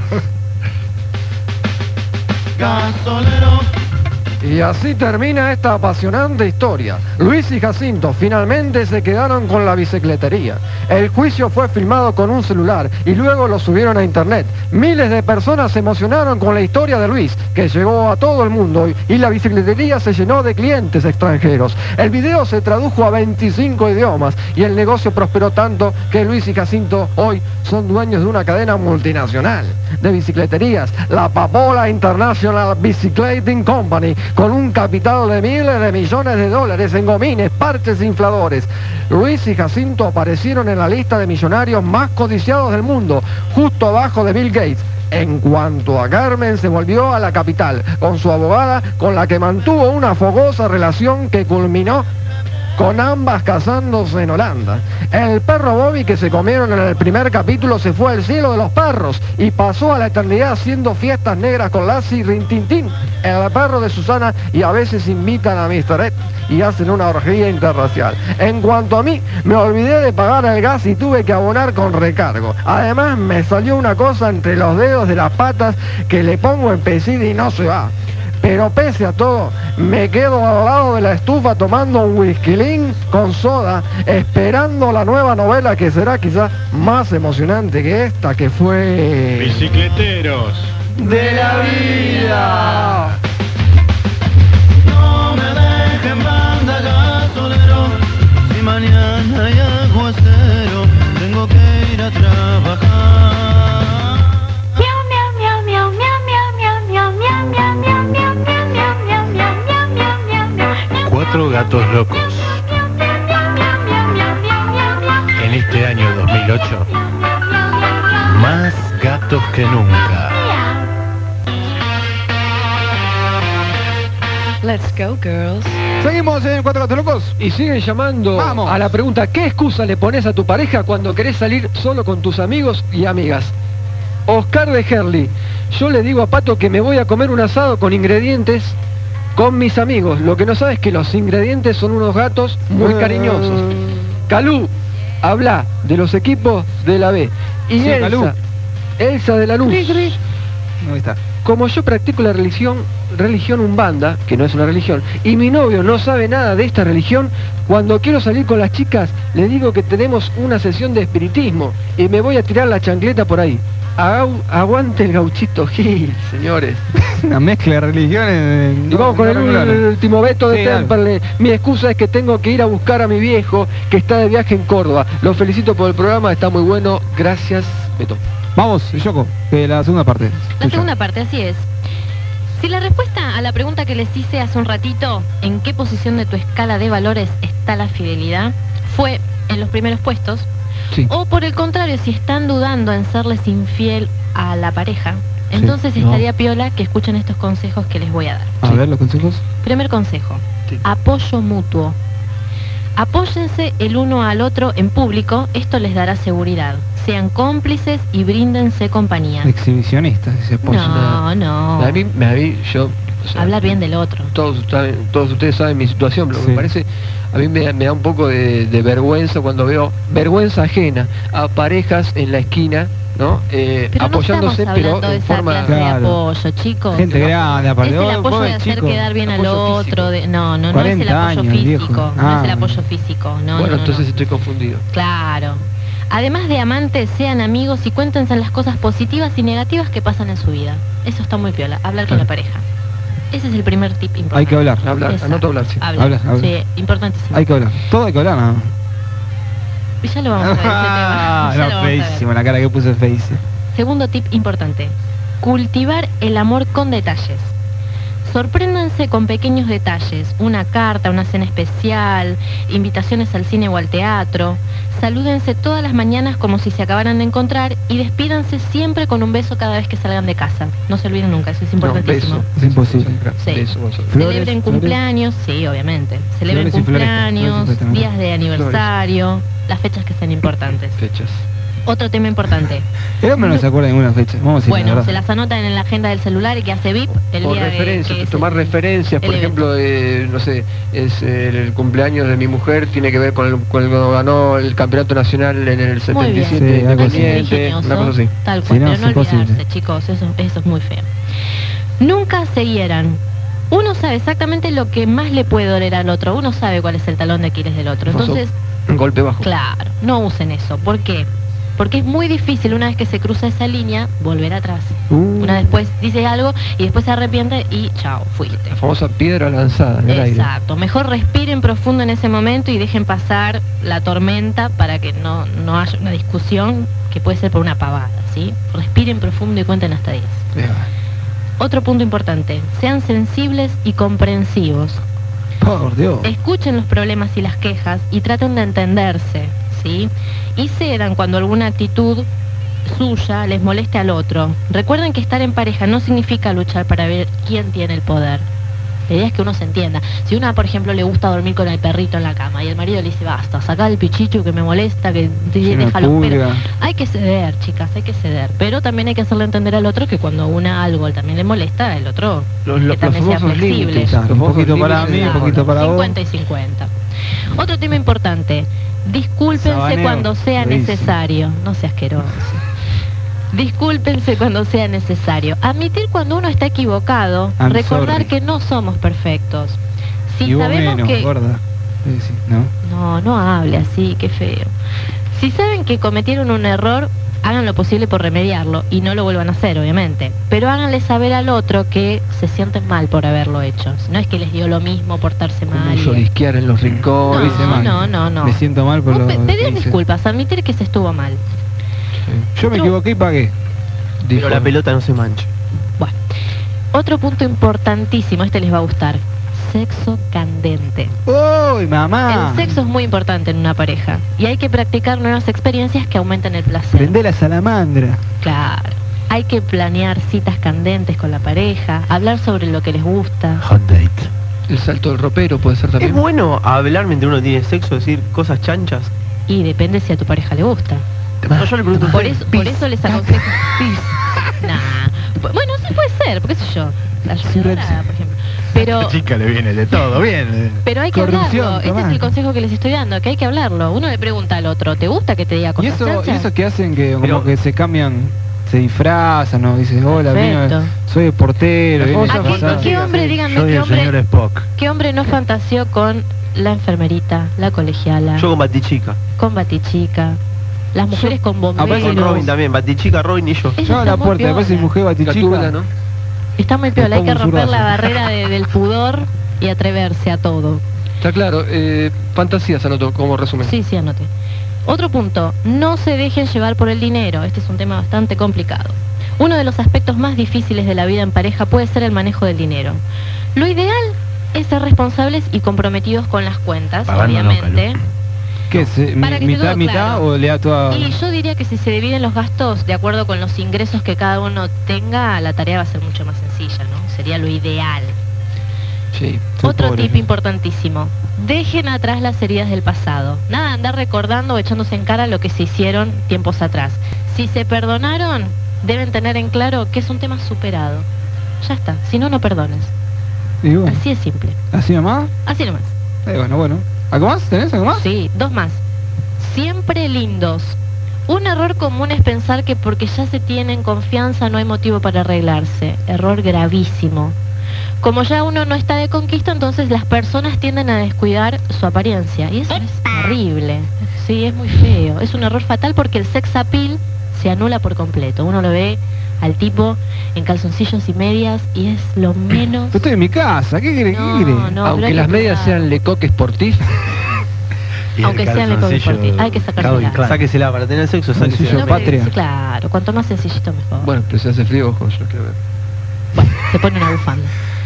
Gasolero. Y así termina esta apasionante historia. Luis y Jacinto finalmente se quedaron con la bicicletería. El juicio fue filmado con un celular y luego lo subieron a internet. Miles de personas se emocionaron con la historia de Luis, que llegó a todo el mundo y la bicicletería se llenó de clientes extranjeros. El video se tradujo a 25 idiomas y el negocio prosperó tanto que Luis y Jacinto hoy son dueños de una cadena multinacional de bicicleterías, la Papola International Bicycleting Company, con un capital de miles de millones de dólares en gomines, parches e infladores. Luis y Jacinto aparecieron en la lista de millonarios más codiciados del mundo, justo abajo de Bill Gates. En cuanto a Carmen, se volvió a la capital con su abogada, con la que mantuvo una fogosa relación que culminó con ambas casándose en Holanda. El perro Bobby que se comieron en el primer capítulo se fue al cielo de los perros y pasó a la eternidad haciendo fiestas negras con Lassie y Rintintín, el perro de Susana, y a veces invitan a Mr. Ed y hacen una orgía interracial. En cuanto a mí, me olvidé de pagar el gas y tuve que abonar con recargo. Además, me salió una cosa entre los dedos de las patas que le pongo en pesida y no se va. Pero pese a todo, me quedo al lado de la estufa tomando un whiskylín con soda, esperando la nueva novela que será quizás más emocionante que esta, que fue... Bicicleteros de la vida. No me dejen banda, gasolero. Si mañana hay aguacero, tengo que ir a trabajar. 4 gatos locos. En este año 2008, más gatos que nunca. Let's go, girls. Seguimos en 4 gatos locos. Y siguen llamando a la pregunta: ¿qué excusa le pones a tu pareja cuando querés salir solo con tus amigos y amigas? Oscar de Herley: yo le digo a Pato que me voy a comer un asado con ingredientes con mis amigos. Lo que no sabe es que los ingredientes son unos gatos muy cariñosos. Calú habla de los equipos de la B. Y Sí, Calú. Elsa de Lanús: Ahí está. como yo practico la religión Umbanda, que no es una religión, y mi novio no sabe nada de esta religión, cuando quiero salir con las chicas le digo que tenemos una sesión de espiritismo y me voy a tirar la chancleta por ahí. Aguante el gauchito Gil, señores. Una mezcla de religiones. Y vamos con el último veto de Sí, dale. Temperley. Mi excusa es que tengo que ir a buscar a mi viejo que está de viaje en Córdoba. Los felicito por el programa, está muy bueno. Gracias, Beto. Vamos, Yoko, la segunda parte. La segunda parte, así es. Si la respuesta a la pregunta que les hice hace un ratito, ¿en qué posición de tu escala de valores está la fidelidad?, fue en los primeros puestos, Sí. o por el contrario, si están dudando en serles infiel a la pareja, entonces no. estaría piola que escuchen estos consejos que les voy a dar. A ver, los consejos. Primer consejo: apoyo mutuo. Apóyense el uno al otro en público, esto les dará seguridad. Sean cómplices y bríndense compañía. Exhibicionistas, se apoyan. No. A mí, yo... o sea, Hablar bien del otro. todos ustedes saben mi situación, pero me parece, a mí me da un poco de vergüenza cuando veo vergüenza ajena a parejas en la esquina, ¿no? Pero apoyándose, no estamos pero hablando de en esa forma... clase de apoyo, chicos. Gente grande, aparte. Es el apoyo Vos, de hacer chico, quedar bien al apoyo otro. No es el 40 apoyo años, físico. viejo. No es el Ah. apoyo físico. No, bueno, no. entonces estoy confundido. Claro. Además de amantes, sean amigos y cuéntense las cosas positivas y negativas que pasan en su vida. Eso está muy piola, hablar con la pareja. Ese es el primer tip importante. Hay que hablar. Exacto. Anoto hablar, sí. Hablar. Habla. Sí, importantísimo. Hay que hablar. Todo hay que hablar, ¿no? Y ya lo vamos a ver ese tema. Ya lo No, vamos a ver. feísimo, la cara que puse Face. Segundo tip importante: cultivar el amor con detalles. Sorpréndanse con pequeños detalles, una carta, una cena especial, invitaciones al cine o al teatro. Salúdense todas las mañanas como si se acabaran de encontrar y despídanse siempre con un beso cada vez que salgan de casa. No se olviden nunca, eso es importantísimo. No, Es imposible. Sí. Beso, Gonzalo. Celebren cumpleaños, sí, obviamente. Celebren Flores y flores. cumpleaños, Flores y flores. días de aniversario, las fechas que sean importantes. Fechas. Otro tema importante. El hombre no se acuerda de ninguna fecha. Vamos a decir la Bueno, verdad. se las anotan en la agenda del celular y que hace VIP el O día referencias, que es tomar referencias, por el ejemplo, no sé, es el cumpleaños de mi mujer, tiene que ver con cuando ganó el campeonato nacional en el Muy bien. 77, Sí, algo así. Independiente, una cosa así. Tal Si cual, no, pero es no olvidarse, imposible. chicos, eso es muy feo. Nunca se hieran. Uno sabe exactamente lo que más le puede doler al otro, uno sabe cuál es el talón de Aquiles del otro. Famoso Entonces, golpe bajo. claro, no usen eso. ¿Por qué? Porque es muy difícil una vez que se cruza esa línea volver atrás. Una vez después dice algo y después se arrepiente y chao, fuiste. La famosa piedra lanzada en el aire. Exacto, mejor respiren profundo en ese momento y dejen pasar la tormenta para que no haya una discusión que puede ser por una pavada, ¿sí? Respiren profundo y cuenten hasta 10. Otro punto importante, sean sensibles y comprensivos. Por Dios. Escuchen los problemas y las quejas y traten de entenderse, ¿sí? Y cedan cuando alguna actitud suya les moleste al otro. Recuerden que estar en pareja no significa luchar para ver quién tiene el poder. La idea es que uno se entienda. Si una, por ejemplo, le gusta dormir con el perrito en la cama y el marido le dice, basta, sacá el pichicho que me molesta, que deja los pelos. Hay que ceder, chicas, hay que ceder. Pero también hay que hacerle entender al otro que cuando una algo también le molesta, el otro que también sea flexible. límites. Claro, un poquito para mí, un poquito para vos. 50 y 50. Otro tema importante. Discúlpense Sabaneo. cuando sea Lo dice. necesario. No sea asqueroso. Discúlpense cuando sea necesario. Admitir cuando uno está equivocado. I'm Recordar sorry. que no somos perfectos. Si Y vos sabemos menos, que... gorda. Sí, ¿no? No hable así, qué feo. Si saben que cometieron un error, hagan lo posible por remediarlo y no lo vuelvan a hacer, obviamente. Pero háganle saber al otro que se sienten mal por haberlo hecho. No es que les dio lo mismo portarse mal. y- Llorisquear en los rincones. No. Me siento mal por Vos lo que pedir hice. disculpas, admitir que se estuvo mal. Yo me equivoqué y pagué. Pero la pelota no se mancha. Bueno, otro punto importantísimo, este les va a gustar. Sexo candente. ¡Uy, mamá! El sexo es muy importante en una pareja y hay que practicar nuevas experiencias que aumenten el placer. Prendé la salamandra. Claro. Hay que planear citas candentes con la pareja, hablar sobre lo que les gusta. Hot date. El salto del ropero puede ser ¿Es también. bueno hablar mientras uno tiene sexo, decir cosas chanchas? Y depende si a tu pareja le gusta. No, yo le pregunto a Por ustedes. eso les aconsejo. Nah. Bueno, sí puede ser, porque qué sé yo. La lloradora, por ejemplo. Pero, Chica, le viene de todo, bien. pero hay que Corrupción, hablarlo. Este tomá. es el consejo que les estoy dando, que hay que hablarlo. Uno le pregunta al otro, ¿te gusta que te diga Y cosas eso, chanchas? que hacen que como Pero- que se cambian, se disfrazan, ¿no? Dicen, hola, Perfecto. vino, soy el portero. La viene famosa a pasar". ¿Qué hombre, díganme, Soy el señor Spock. qué hombre no fantaseó con la enfermerita, la colegiala, Yo con Batichica. con Batichica, las mujeres con Con bomberos? Robin también. Batichica, Robin y yo. Ella Yo a la está muy puerta, después piola. si mujer Gatúbela, batichica. ¿no? Está muy piola, hay Le que pongo un romper la zurdazo. barrera del pudor y atreverse a todo. Está claro. Fantasías anoto como resumen. Sí, anoté. Otro punto, no se dejen llevar por el dinero. Este es un tema bastante complicado. Uno de los aspectos más difíciles de la vida en pareja puede ser el manejo del dinero. Lo ideal es ser responsables y comprometidos con las cuentas, Pagando no, obviamente. ¿Qué es? Para que ¿Mitad, todo mitad claro. o le da toda...? Y yo diría que si se dividen los gastos de acuerdo con los ingresos que cada uno tenga, la tarea va a ser mucho más sencilla, ¿no? Sería lo ideal. Sí. Soy Otro pobre, tip yo. importantísimo. Dejen atrás las heridas del pasado. Nada de andar recordando o echándose en cara lo que se hicieron tiempos atrás. Si se perdonaron, deben tener en claro que es un tema superado. Ya está, si no, no perdones. Y bueno, Así es simple. ¿así nomás? Así nomás. Bueno. ¿Algo más? ¿Tenés algo más? Sí, dos más. Siempre lindos. Un error común es pensar que porque ya se tienen confianza no hay motivo para arreglarse. Error gravísimo. Como ya uno no está de conquista, entonces las personas tienden a descuidar su apariencia. Y eso es terrible. Sí, es muy feo. Es un error fatal porque el sex appeal se anula por completo. Uno lo ve al tipo en calzoncillos y medias y es lo menos... Yo estoy en mi casa, ¿qué quiere? No, ¿Qué quiere? no, pero Aunque hay las que medias cuidar. sean Lecoq Sportif. Y el Aunque sean le calzoncillo COVID, hay que sacársela. Calvin Klein. Sáquesela para tener sexo, Calzoncillo sáquesela. El hombre patria. dice, claro, cuanto más sencillito mejor. Bueno, pero se hace frío, ojo, yo quiero ver. Bueno, se pone una bufanda.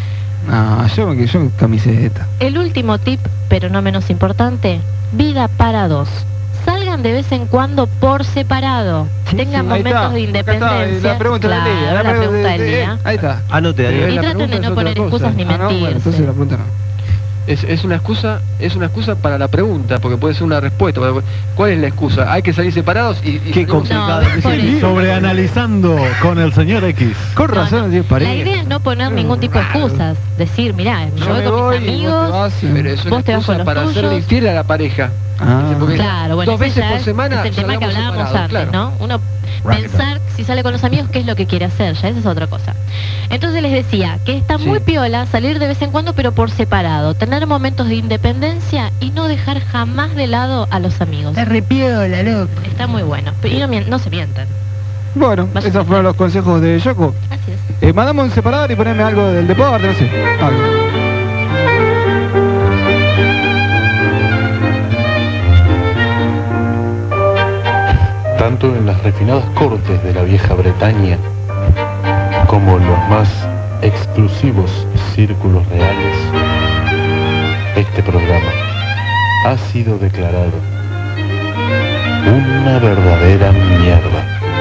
No, yo camiseta. El último tip, pero no menos importante, vida para dos. Salgan de vez en cuando por separado. Tengan Ahí momentos está, de acá está, independencia. la pregunta del día, Claro, la pregunta del día. Ahí está. Anote, Y Darío. la traten de pregunta no es poner otra cosa. excusas ni Ah, no, bueno, mentirse. entonces la pregunta no. Es una excusa para la pregunta, porque puede ser una respuesta. ¿Cuál es la excusa? Hay que salir separados y Qué complicado. Sobreanalizando con el señor X. Con razón, Dios La idea es no poner ningún tipo de excusas. Decir, mirá, yo voy con mis amigos, pero es una vos te vas con excusa los para tuyos. hacerle infiel a la pareja. Porque Claro, bueno, 2 ese veces ya por es semana el tema que salgamos hablábamos separados, antes, claro. ¿no? Uno pensar si sale con los amigos qué es lo que quiere hacer, ya esa es otra cosa. Entonces les decía que está muy piola salir de vez en cuando pero por separado, tener momentos de independencia y no dejar jamás de lado a los amigos. Está re piola, loco. Está muy bueno, y no se mientan. Bueno, esos fueron los consejos de Yoko. Así es. Mandame un separador y poneme algo del deporte, no sé. Algo. Tanto en las refinadas cortes de la vieja Bretaña como en los más exclusivos círculos reales, este programa ha sido declarado una verdadera mierda.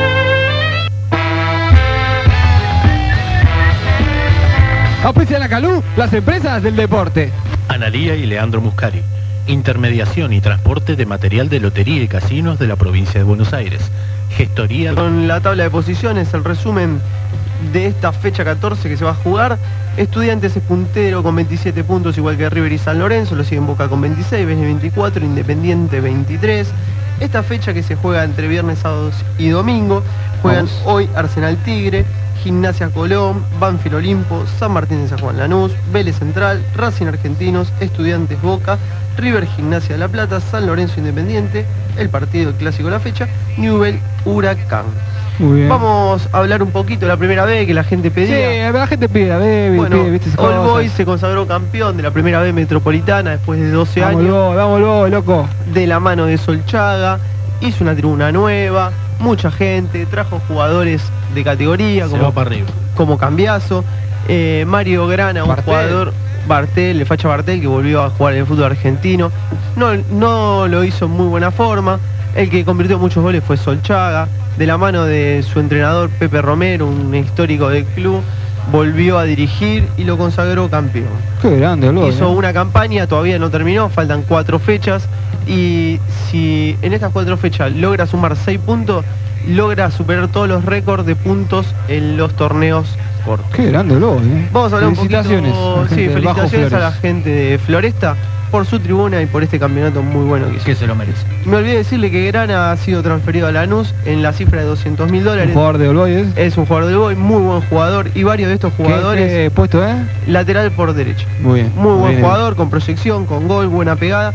Auspicia la Calú, las empresas del deporte. Analía y Leandro Muscari. Intermediación y transporte de material de lotería y casinos de la provincia de Buenos Aires. Gestoría... Con la tabla de posiciones, el resumen de esta fecha 14 que se va a jugar. Estudiantes es puntero con 27 puntos, igual que River y San Lorenzo. Lo siguen Boca con 26, Vélez 24, Independiente 23. Esta fecha que se juega entre viernes, sábados y domingo. Juegan hoy Arsenal Tigre, Gimnasia Colón, Banfield Olimpo, San Martín de San Juan Lanús, Vélez Central, Racing Argentinos, Estudiantes Boca, River Gimnasia de La Plata, San Lorenzo Independiente, el partido el clásico de la fecha, Newell Huracán. Muy bien. Vamos a hablar un poquito de la primera B que la gente pedía. Sí, la gente pide, Bueno, pide, ¿viste? All Boys se consagró campeón de la primera B metropolitana después de 12 años. Vámonos, loco. De la mano de Solchaga, hizo una tribuna nueva, mucha gente, trajo jugadores de categoría como Cambiaso, Mario Grana, un jugador, Bartel, el facha Bartel, que volvió a jugar en el fútbol argentino. No lo hizo en muy buena forma. El que convirtió muchos goles fue Solchaga. De la mano de su entrenador Pepe Romero, un histórico del club, volvió a dirigir y lo consagró campeón. Qué grande, loco. Hizo una campaña, todavía no terminó, faltan 4 fechas. Y si en estas 4 fechas logra sumar 6 puntos, logra superar todos los récords de puntos en los torneos cortos. Qué grande, loco. Vamos a hablar un poquito. Felicitaciones. Sí, felicitaciones a la gente de Floresta por su tribuna y por este campeonato muy bueno que hizo. Que se lo merece. Me olvidé decirle que Grana ha sido transferido a Lanús en la cifra de $200.000. Un jugador de All Boys. Es un jugador de All Boys, muy buen jugador, y varios de estos jugadores... ¿Qué puesto, Lateral por derecha. Muy bien. Muy buen jugador, con proyección, con gol, buena pegada.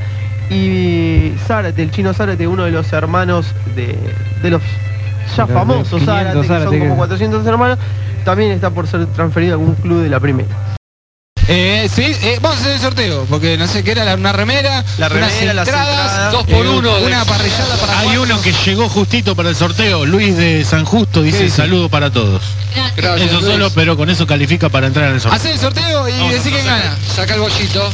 Y Zárate, el chino Zárate, uno de los hermanos de los ya famosos Zárate, que son como 400 hermanos, también está por ser transferido a algún club de la primera. Vamos a hacer el sorteo, porque no sé qué era, una remera, las entradas, 2 por 1, una parrillada para Hay uno que llegó justito para el sorteo, Luis de San Justo, dice saludo para todos. Gracias, eso Luis. solo, pero con eso califica para entrar en el sorteo. Hacer el sorteo y decir quién gana. Saca el bollito.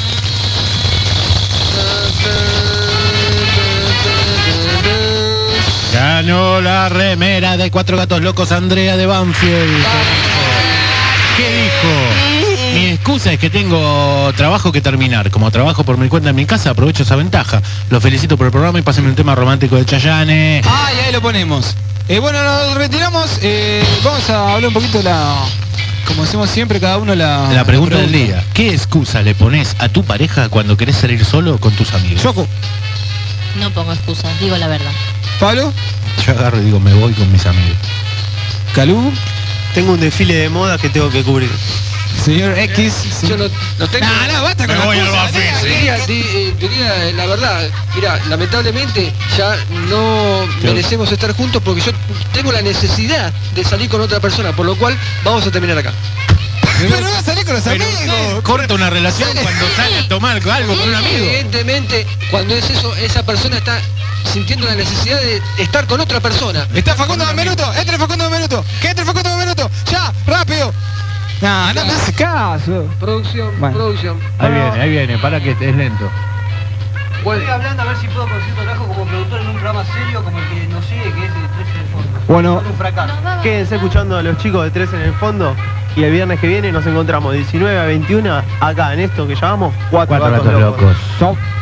Ganó la remera de 4 Gatos Locos Andrea de Banfield. ¿Qué dijo? Mi excusa es que tengo trabajo que terminar. Como trabajo por mi cuenta en mi casa, aprovecho esa ventaja. Los felicito por el programa y pásenme un tema romántico de Chayanne. Ah, y ahí lo ponemos. Bueno, nos retiramos. Vamos a hablar un poquito como hacemos siempre, cada uno la pregunta del día. ¿Qué excusa le pones a tu pareja cuando querés salir solo con tus amigos? Yoko. No pongo excusas, digo la verdad. ¿Pablo? Yo agarro y digo, me voy con mis amigos. ¿Calú? Tengo un desfile de moda que tengo que cubrir. Señor X. Sí. Yo no tengo... No, basta con diría la verdad, mira, lamentablemente ya no merecemos estar juntos porque yo tengo la necesidad de salir con otra persona, por lo cual vamos a terminar acá. Pero va a salir con los amigos. Corta una relación cuando sale a tomar algo con un amigo. Evidentemente, cuando es eso, esa persona está sintiendo la necesidad de estar con otra persona. Está Facundo Benvenuto, entre Facundo Benvenuto, que entre Facundo Benvenuto, ya, rápido. No me hace caso. Producción, producción. Ahí viene, para que es lento. Estoy hablando a ver si puedo conseguir trabajo como productor en un programa serio como el que nos sigue, que es el 13 de Forma. Bueno, Quédense escuchando a los chicos de 3 en el fondo y el viernes que viene nos encontramos 19 a 21 acá en esto que llamamos Cuatro Gatos Locos. chau.